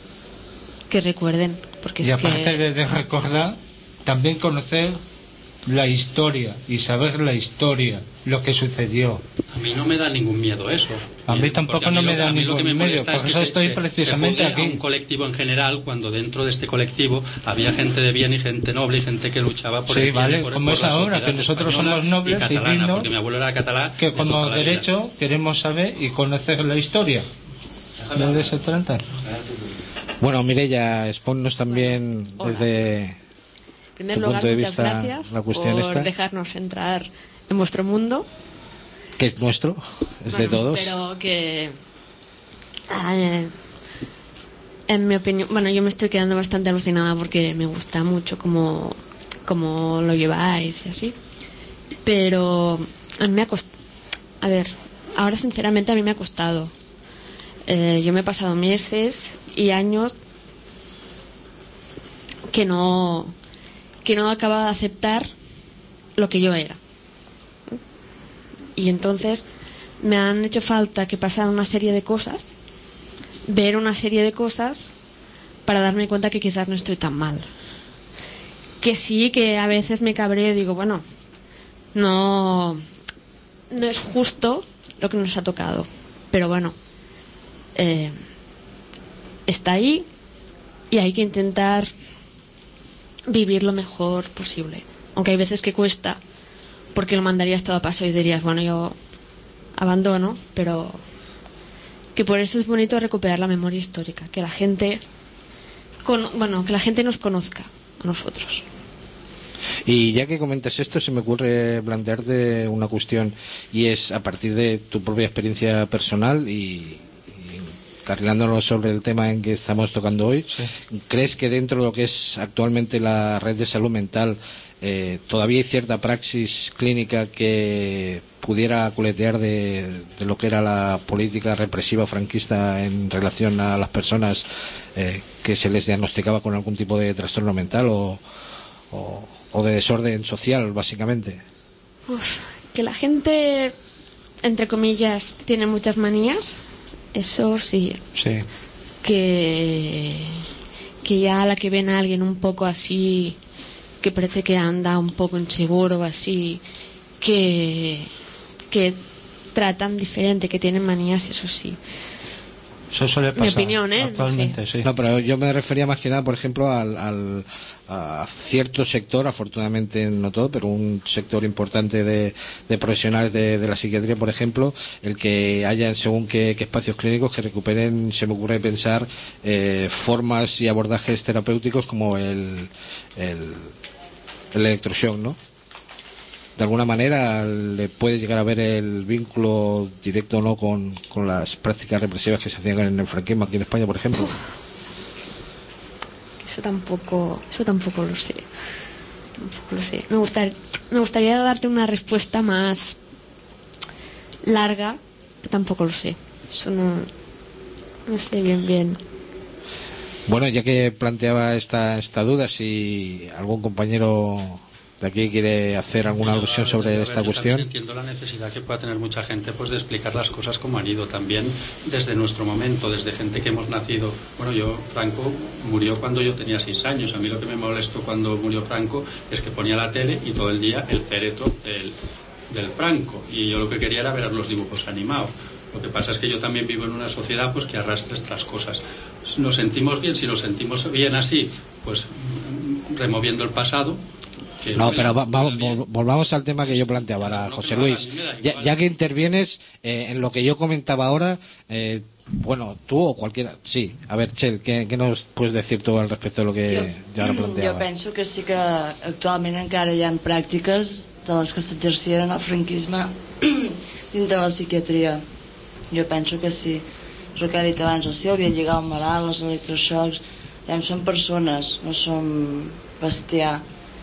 que recuerden. Porque y es aparte que... de, de recordar, también conocer la historia y saber la historia, lo que sucedió. A mí no me da ningún miedo eso. A mí tampoco a mí no lo, me da a mí ningún lo que me miedo, molesta por es que eso se, estoy se, precisamente se aquí. a un colectivo en general, cuando dentro de este colectivo había gente de bien y gente noble y gente que luchaba por sí, el bien vale, y por, como por es la ahora, que nosotros somos nobles y catalana, diciendo porque mi abuelo era catalán, que como de derecho vida. Queremos saber y conocer la historia. ¿De eso se trata? Bueno, Mireia, exponnos también Hola. desde primer tu lugar, punto de muchas vista gracias la cuestión por esta, dejarnos entrar en vuestro mundo. que es nuestro, es Bueno, de todos. Pero que... eh, en mi opinión, bueno, yo me estoy quedando bastante alucinada porque me gusta mucho cómo, cómo lo lleváis y así. Pero a mí me ha costado... A ver, ahora sinceramente a mí me ha costado. Eh, yo me he pasado meses y años que no que no acababa de aceptar lo que yo era. Y entonces me han hecho falta que pasara una serie de cosas, ver una serie de cosas para darme cuenta que quizás no estoy tan mal. Que sí, que a veces me cabreo y digo, bueno, no, no es justo lo que nos ha tocado, pero bueno, eh, está ahí y hay que intentar vivir lo mejor posible, aunque hay veces que cuesta, porque lo mandarías todo a paso y dirías, bueno, yo abandono, pero que por eso es bonito recuperar la memoria histórica, que la gente con, bueno, que la gente nos conozca a nosotros. Y ya que comentas esto, se me ocurre plantearte una cuestión, y es a partir de tu propia experiencia personal y, y carrilándonos sobre el tema en que estamos tocando hoy, sí. ¿Crees que dentro de lo que es actualmente la red de salud mental eh, todavía hay cierta praxis clínica que pudiera culetear de, de lo que era la política represiva franquista en relación a las personas eh, que se les diagnosticaba con algún tipo de trastorno mental o, o, o de desorden social, básicamente? Uf, que la gente, entre comillas, tiene muchas manías, eso sí. Sí. Que, que ya a la que ven a alguien un poco así, que parece que anda un poco inseguro, así, que, que tratan diferente, que tienen manías, eso sí. Eso suele pasar. Mi opinión, ¿eh? Actualmente, sí. sí. No, pero yo me refería más que nada, por ejemplo, al, al, a cierto sector, afortunadamente no todo, pero un sector importante de, de profesionales de, de la psiquiatría, por ejemplo, el que haya según qué, qué espacios clínicos que recuperen, se me ocurre pensar, eh, formas y abordajes terapéuticos como el, el, el electroshock, ¿no? De alguna manera le puede llegar a ver el vínculo directo o no con, con las prácticas represivas que se hacían en el franquismo aquí en España, por ejemplo. Eso tampoco, eso tampoco lo sé. Tampoco lo sé. Me gustaría, me gustaría darte una respuesta más larga, pero tampoco lo sé. Eso no, no sé bien bien. Bueno, ya que planteaba esta esta duda, si algún compañero de aquí quiere hacer alguna alusión sobre ver, esta yo cuestión. Entiendo la necesidad que pueda tener mucha gente pues de explicar las cosas como han ido también desde nuestro momento, desde gente que hemos nacido. Bueno, yo, Franco murió cuando yo tenía seis años. A mí lo que me molestó cuando murió Franco es que ponía la tele y todo el día el féretro del, del Franco, y yo lo que quería era ver los dibujos animados. Lo que pasa es que yo también vivo en una sociedad pues que arrastra estas cosas. Nos sentimos bien, si nos sentimos bien así, pues removiendo el pasado. No, pero va, va, volvamos al tema que yo planteaba ahora, José Luis. Ya, ya que intervienes eh, en lo que yo comentaba ahora, eh, bueno, tú o cualquiera, sí. A ver, Chel, ¿qué, qué nos puedes decir tú al respecto de lo que jo, yo ara planteava? Jo penso que sí que actualment encara hi ha pràctiques de les que s'exercien al franquisme dintre la psiquiatria. Jo penso que sí. És el que ha dit abans la Sílvia, lligar el malalt, els electroxocs, ja són persones, no som bestiar.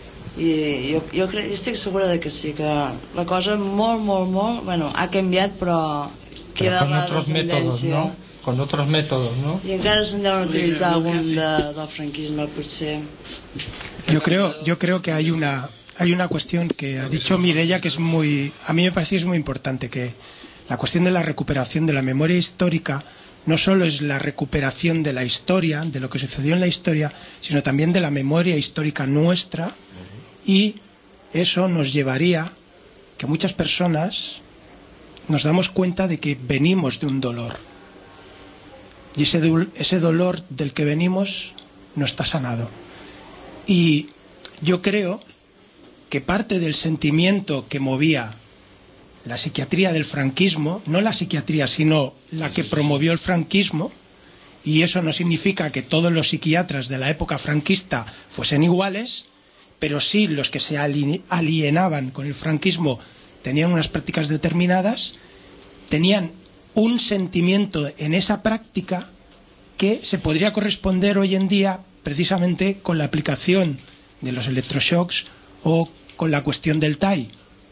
I jo, jo, crec, jo estic segura de que sí, que la cosa molt, molt, molt, bueno, ha canviat, però queda la descendència. ¿No? Con otros métodos, ¿no? I encara se'n deuen utilitzar algun de, del franquisme, potser. Yo creo, yo creo que hay una, hay una cuestión que ha dicho Mireia que es muy, a mí me parece es muy importante, que la cuestión de la recuperación de la memoria histórica no solo es la recuperación de la historia, de lo que sucedió en la historia, sino también de la memoria histórica nuestra. Y eso nos llevaría que muchas personas nos damos cuenta de que venimos de un dolor. Y ese, ese dolor del que venimos no está sanado. Y yo creo que parte del sentimiento que movía la psiquiatría del franquismo, no la psiquiatría, sino la que promovió el franquismo, y eso no significa que todos los psiquiatras de la época franquista fuesen iguales, pero sí los que se alienaban con el franquismo tenían unas prácticas determinadas, tenían un sentimiento en esa práctica que se podría corresponder hoy en día precisamente con la aplicación de los electroshocks o con la cuestión del T A I,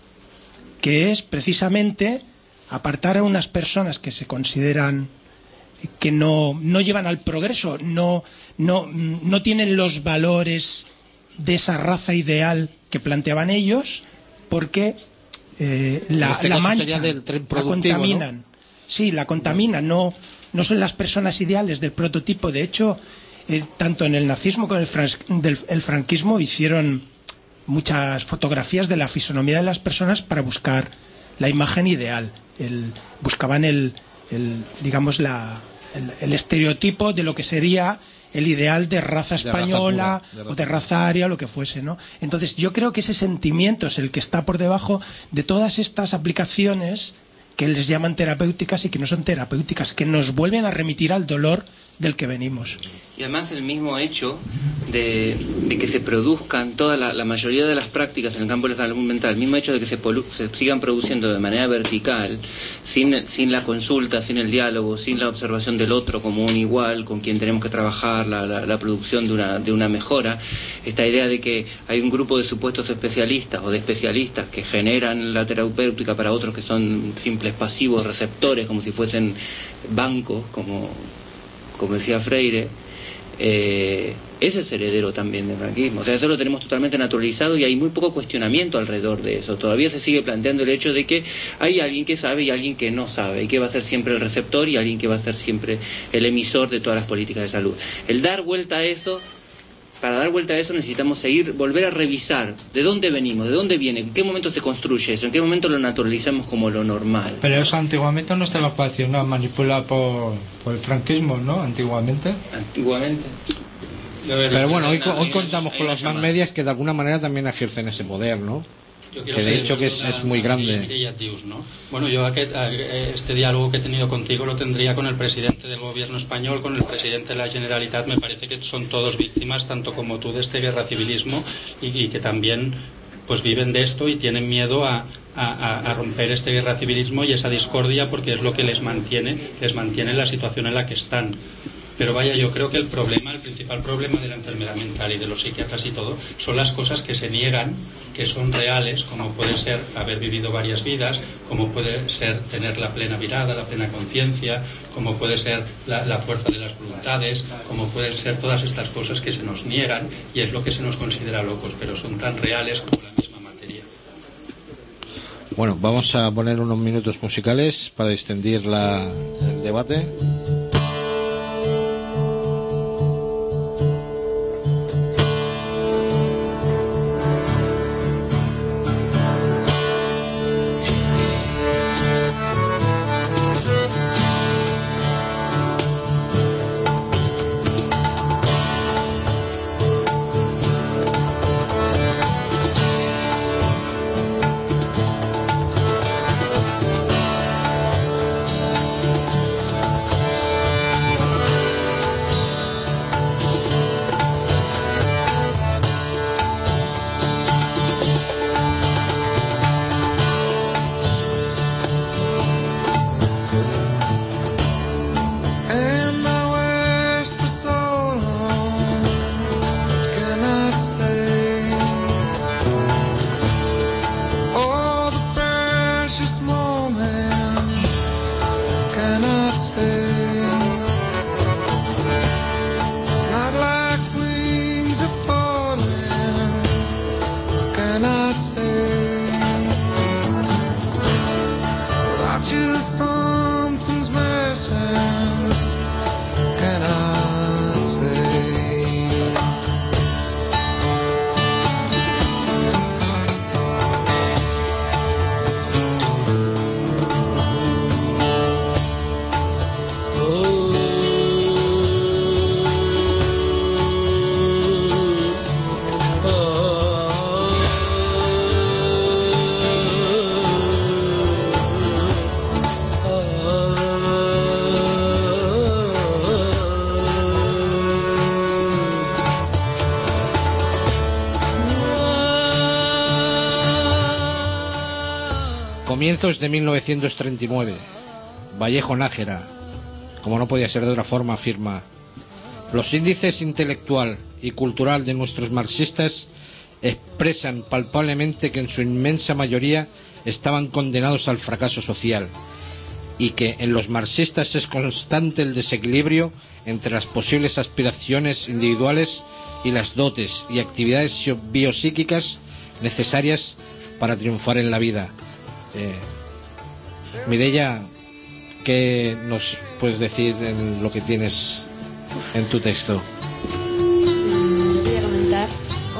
que es precisamente apartar a unas personas que se consideran que no, no llevan al progreso, no, no, no tienen los valores de esa raza ideal que planteaban ellos, porque eh, la, este la manchan, del tren la contaminan. ¿no? Sí, la contaminan, no, no son las personas ideales del prototipo. De hecho, eh, tanto en el nazismo como en el, frans, del, el franquismo hicieron muchas fotografías de la fisonomía de las personas para buscar la imagen ideal. El, buscaban el, el digamos la, el, el estereotipo de lo que sería el ideal de raza española, de raza pura, de raza o de raza aria, lo que fuese, ¿no? Entonces yo creo que ese sentimiento es el que está por debajo de todas estas aplicaciones que les llaman terapéuticas y que no son terapéuticas, que nos vuelven a remitir al dolor del que venimos. Y además el mismo hecho de, de que se produzcan toda la, la mayoría de las prácticas en el campo de la salud mental, el mismo hecho de que se, polu, se sigan produciendo de manera vertical, sin, sin la consulta, sin el diálogo, sin la observación del otro como un igual con quien tenemos que trabajar, la, la, la producción de una, de una mejora, esta idea de que hay un grupo de supuestos especialistas o de especialistas que generan la terapéutica para otros que son simples pasivos receptores, como si fuesen bancos, como... como decía Freire, eh, ese es heredero también del franquismo. O sea, eso lo tenemos totalmente naturalizado y hay muy poco cuestionamiento alrededor de eso. Todavía se sigue planteando el hecho de que hay alguien que sabe y alguien que no sabe, y que va a ser siempre el receptor y alguien que va a ser siempre el emisor de todas las políticas de salud. El dar vuelta a eso... Para dar vuelta a eso necesitamos seguir, volver a revisar de dónde venimos, de dónde viene, en qué momento se construye eso, en qué momento lo naturalizamos como lo normal. Pero eso antiguamente no estaba coaccionado, manipulado por, por el franquismo, ¿no? Antiguamente. Antiguamente. Pero bueno, hoy, hoy contamos con las más medias que de alguna manera también ejercen ese poder, ¿no? Que de hecho que es, es muy grande. ¿no? Bueno, yo este diálogo que he tenido contigo lo tendría con el presidente del gobierno español, con el presidente de la Generalitat. Me parece que son todos víctimas, tanto como tú, de este guerra civilismo y, y que también pues viven de esto y tienen miedo a, a, a romper este guerra civilismo y esa discordia, porque es lo que les mantiene, les mantiene en la situación en la que están. Pero vaya, yo creo que el problema, el principal problema de la enfermedad mental y de los psiquiatras y todo, son las cosas que se niegan, que son reales, como puede ser haber vivido varias vidas, como puede ser tener la plena mirada, la plena conciencia, como puede ser la, la fuerza de las voluntades, como pueden ser todas estas cosas que se nos niegan y es lo que se nos considera locos, pero son tan reales como la misma materia. Bueno, vamos a poner unos minutos musicales para extender la, el debate. Comienzos de mil novecientos treinta y nueve. Vallejo Nájera. Como no podía ser de otra forma, afirma: los índices intelectual y cultural de nuestros marxistas expresan palpablemente que en su inmensa mayoría estaban condenados al fracaso social, y que en los marxistas es constante el desequilibrio entre las posibles aspiraciones individuales y las dotes y actividades biopsíquicas necesarias para triunfar en la vida. Eh, Mireia, ¿qué nos puedes decir en lo que tienes en tu texto? Voy a comentar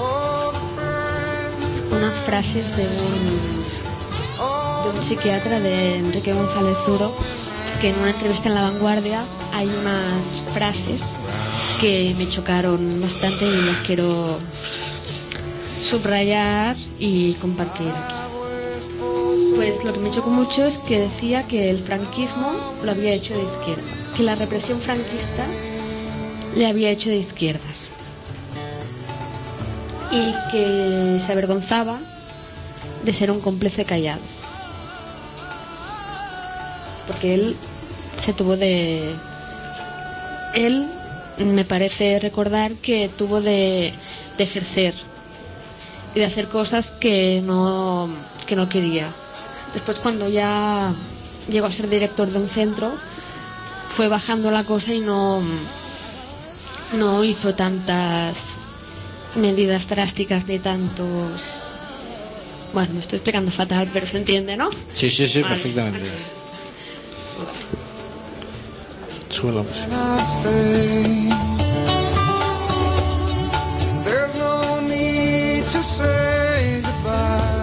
unas frases de un, de un psiquiatra, de Enrique González Duro, que en una entrevista en La Vanguardia hay unas frases que me chocaron bastante y las quiero subrayar y compartir aquí. Pues lo que me chocó mucho es que decía que el franquismo lo había hecho de izquierda, que la represión franquista le había hecho de izquierdas, y que se avergonzaba de ser un cómplice callado, porque él se tuvo de... Él, me parece recordar que tuvo de, de ejercer y de hacer cosas que no, que no quería. Después, cuando ya llegó a ser director de un centro, fue bajando la cosa y no, no hizo tantas medidas drásticas ni tantos... Bueno, me estoy explicando fatal, pero se entiende, ¿no? Sí, sí, sí, vale. Perfectamente. Sube la música. There's no need to say goodbye.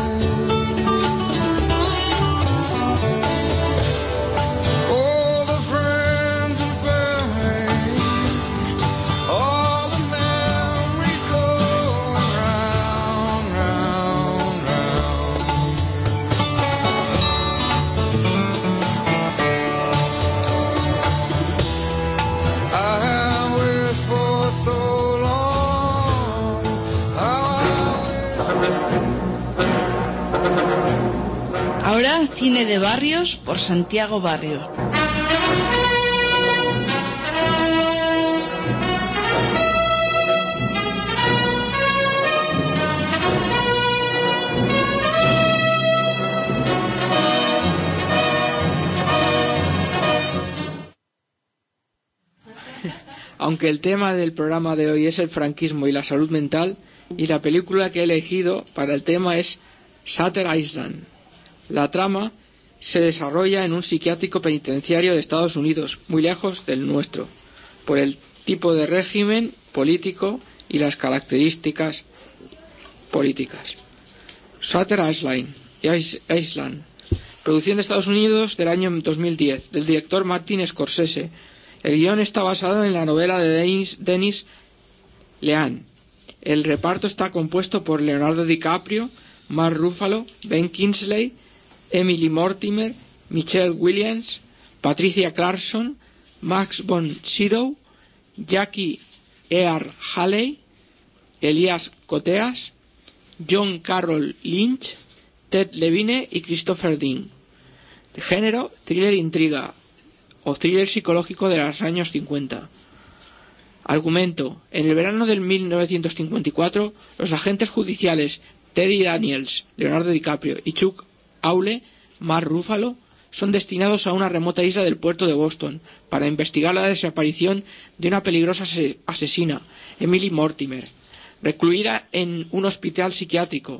All the friends and family, all the memories go round, round, round. I have wished for so long. Ahora cine de barrios por Santiago Barrio. Aunque el tema del programa de hoy es el franquismo y la salud mental, y la película que he elegido para el tema es Shutter Island. La trama se desarrolla en un psiquiátrico penitenciario de Estados Unidos, muy lejos del nuestro, por el tipo de régimen político y las características políticas. Shutter Island, Island, producción de Estados Unidos del año dos mil diez, del director Martin Scorsese. El guión está basado en la novela de Dennis, Dennis Lehan. El reparto está compuesto por Leonardo DiCaprio, Mark Ruffalo, Ben Kingsley, Emily Mortimer, Michelle Williams, Patricia Clarkson, Max von Sydow, Jackie Earle Haley, Elias Koteas, John Carroll Lynch, Ted Levine y Christopher Dean. De género, thriller intriga o thriller psicológico de los años cincuenta. Argumento: en el verano del mil novecientos cincuenta y cuatro, los agentes judiciales Teddy Daniels, Leonardo DiCaprio y Chuck Aule, Mark Ruffalo, son destinados a una remota isla del puerto de Boston para investigar la desaparición de una peligrosa asesina, Emily Mortimer, recluida en un hospital psiquiátrico.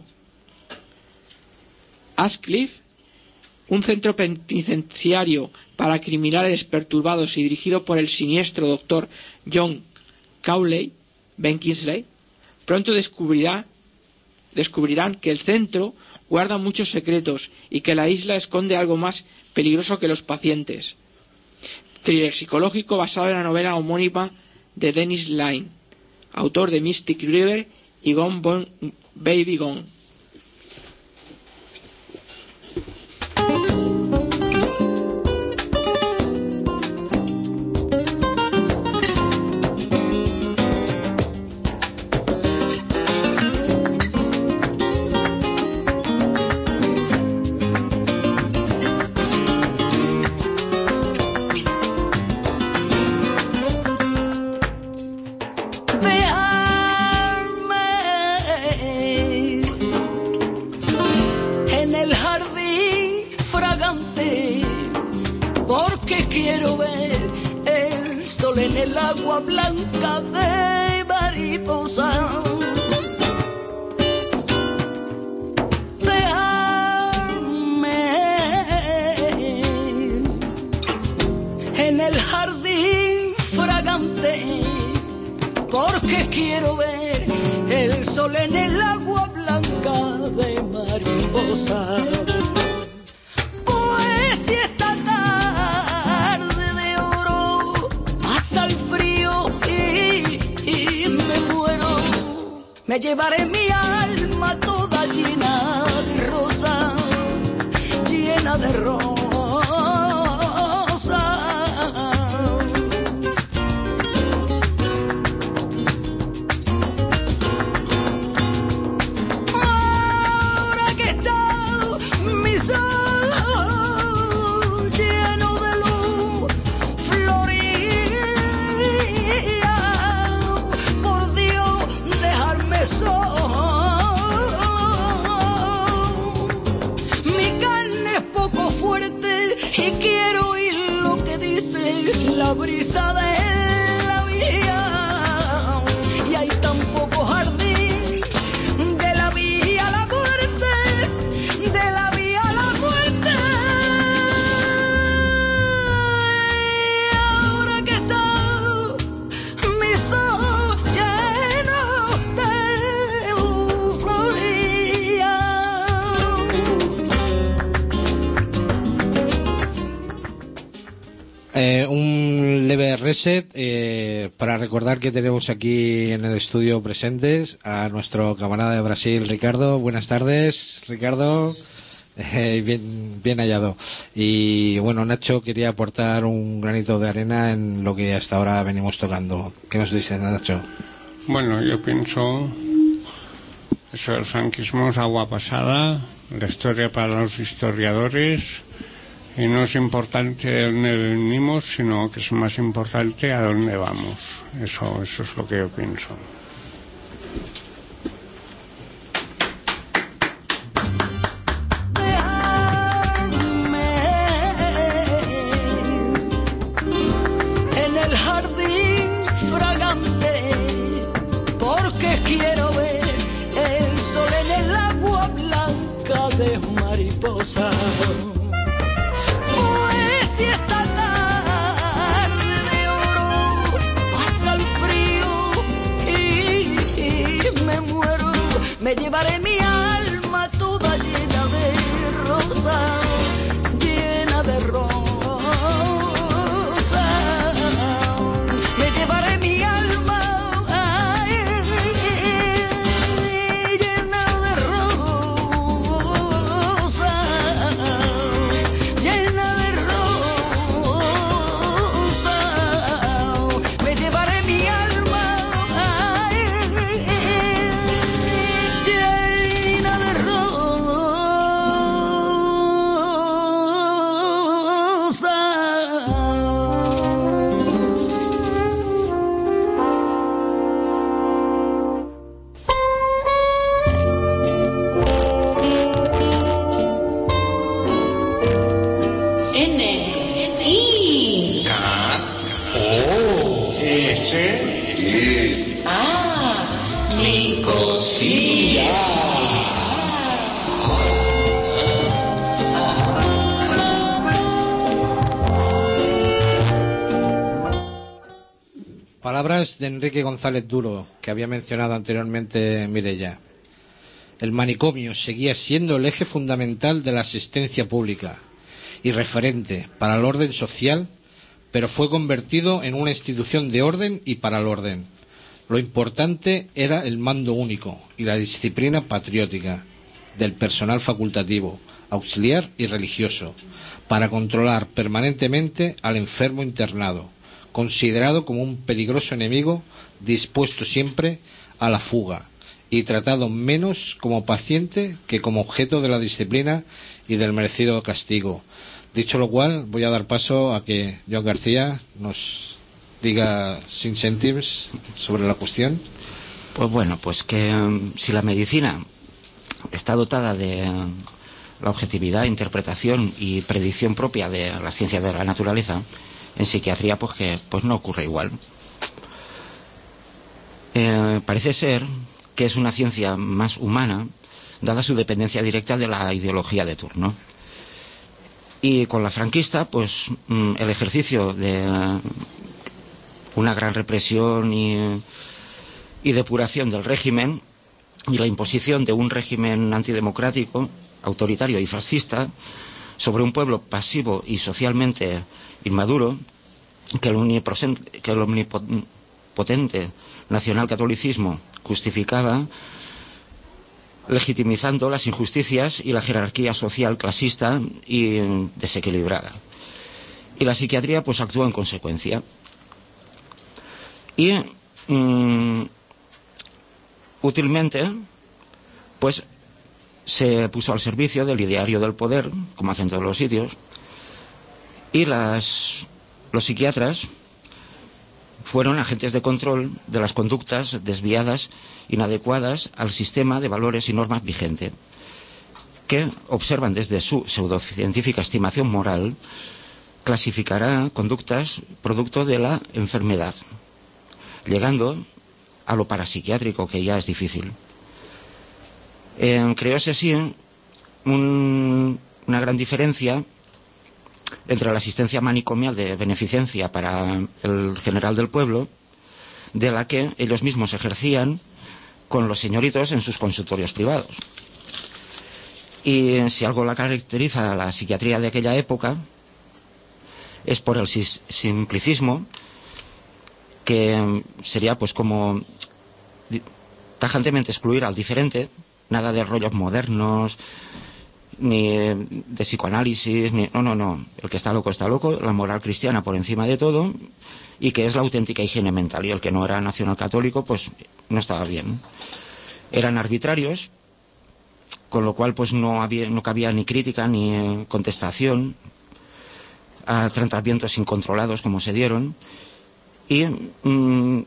Ashcliffe, un centro penitenciario para criminales perturbados y dirigido por el siniestro doctor John Cawley, Ben Kingsley, pronto descubrirá, descubrirán que el centro guarda muchos secretos y que la isla esconde algo más peligroso que los pacientes. Thriller psicológico basado en la novela homónima de Dennis Lehan, autor de Mystic River y Gone Bon Baby Gone. el agua blanca de mariposa. En el jardín fragante, porque quiero ver el sol en el agua blanca de mariposa. Pues si esta tarde de oro pasa el frío y, y me muero, me llevaré mi alma toda llena de rosa, llena de rosa. Y quiero oír lo que dice la brisa de la vía. Y hay tan poco jardín de la vía a la muerte, de la vía a la muerte. Y ahora que está mi sol lleno de euforia. Eh, un leve reset eh, para recordar que tenemos aquí en el estudio presentes a nuestro camarada de Brasil, Ricardo. Buenas tardes, Ricardo. Eh, bien, bien hallado. Y bueno, Nacho quería aportar un granito de arena en lo que hasta ahora venimos tocando. ¿Qué nos dices, Nacho? Bueno, yo pienso eso del franquismo es agua pasada, la historia para los historiadores. Y no es importante de dónde venimos, sino que es más importante a dónde vamos. Eso, eso es lo que yo pienso. En el jardín fragante, porque quiero ver el sol en el agua blanca de mariposa. Si esta tarde de oro pasa el frío y, y me muero, me llevaré mi alma toda llena de rosa, llena de rosa. Me llevaré mi alma ay, llena de rosa, llena de me llevaré mi alma ay, llena de N I O S I A Nicosia. Palabras de Enrique González Duro, que había mencionado anteriormente Mireia. El manicomio seguía siendo el eje fundamental de la asistencia pública y referente para el orden social, pero fue convertido en una institución de orden y para el orden. Lo importante era el mando único y la disciplina patriótica del personal facultativo, auxiliar y religioso, para controlar permanentemente al enfermo internado, considerado como un peligroso enemigo, dispuesto siempre a la fuga y tratado menos como paciente que como objeto de la disciplina y del merecido castigo. Dicho lo cual, voy a dar paso a que Joan García nos diga sin céntimos sobre la cuestión. Pues bueno, pues que um, si la medicina está dotada de uh, la objetividad, interpretación y predicción propia de la ciencia de la naturaleza, En psiquiatría, pues que pues no ocurre igual. Eh, parece ser que es una ciencia más humana, dada su dependencia directa de la ideología de turno. Y con la franquista, pues el ejercicio de una gran represión y, y depuración del régimen y la imposición de un régimen antidemocrático, autoritario y fascista sobre un pueblo pasivo y socialmente inmaduro, que el, omnipresente, que el omnipotente nacionalcatolicismo justificaba, legitimizando las injusticias y la jerarquía social clasista y desequilibrada. Y la psiquiatría pues actuó en consecuencia. Y mmm, útilmente pues se puso al servicio del ideario del poder, como hacen todos los sitios, y las, los psiquiatras fueron agentes de control de las conductas desviadas, inadecuadas al sistema de valores y normas vigente, que observan desde su pseudocientífica estimación moral, clasificará conductas producto de la enfermedad, llegando a lo parapsiquiátrico, que ya es difícil. Eh, creóse así un, una gran diferencia entre la asistencia manicomial de beneficencia para el general del pueblo, de la que ellos mismos ejercían con los señoritos en sus consultorios privados. Y si algo la caracteriza a la psiquiatría de aquella época, es por el simplicismo, que sería pues como tajantemente excluir al diferente, nada de rollos modernos, ni de psicoanálisis, ni, no, no, no, el que está loco está loco, la moral cristiana por encima de todo, y que es la auténtica higiene mental, y el que no era nacional católico pues no estaba bien. Eran arbitrarios, con lo cual pues no había, no cabía ni crítica ni contestación a tratamientos incontrolados como se dieron, y mmm,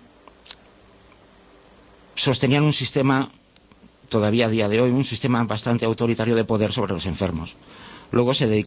sostenían un sistema, todavía a día de hoy, un sistema bastante autoritario de poder sobre los enfermos. Luego se dedicó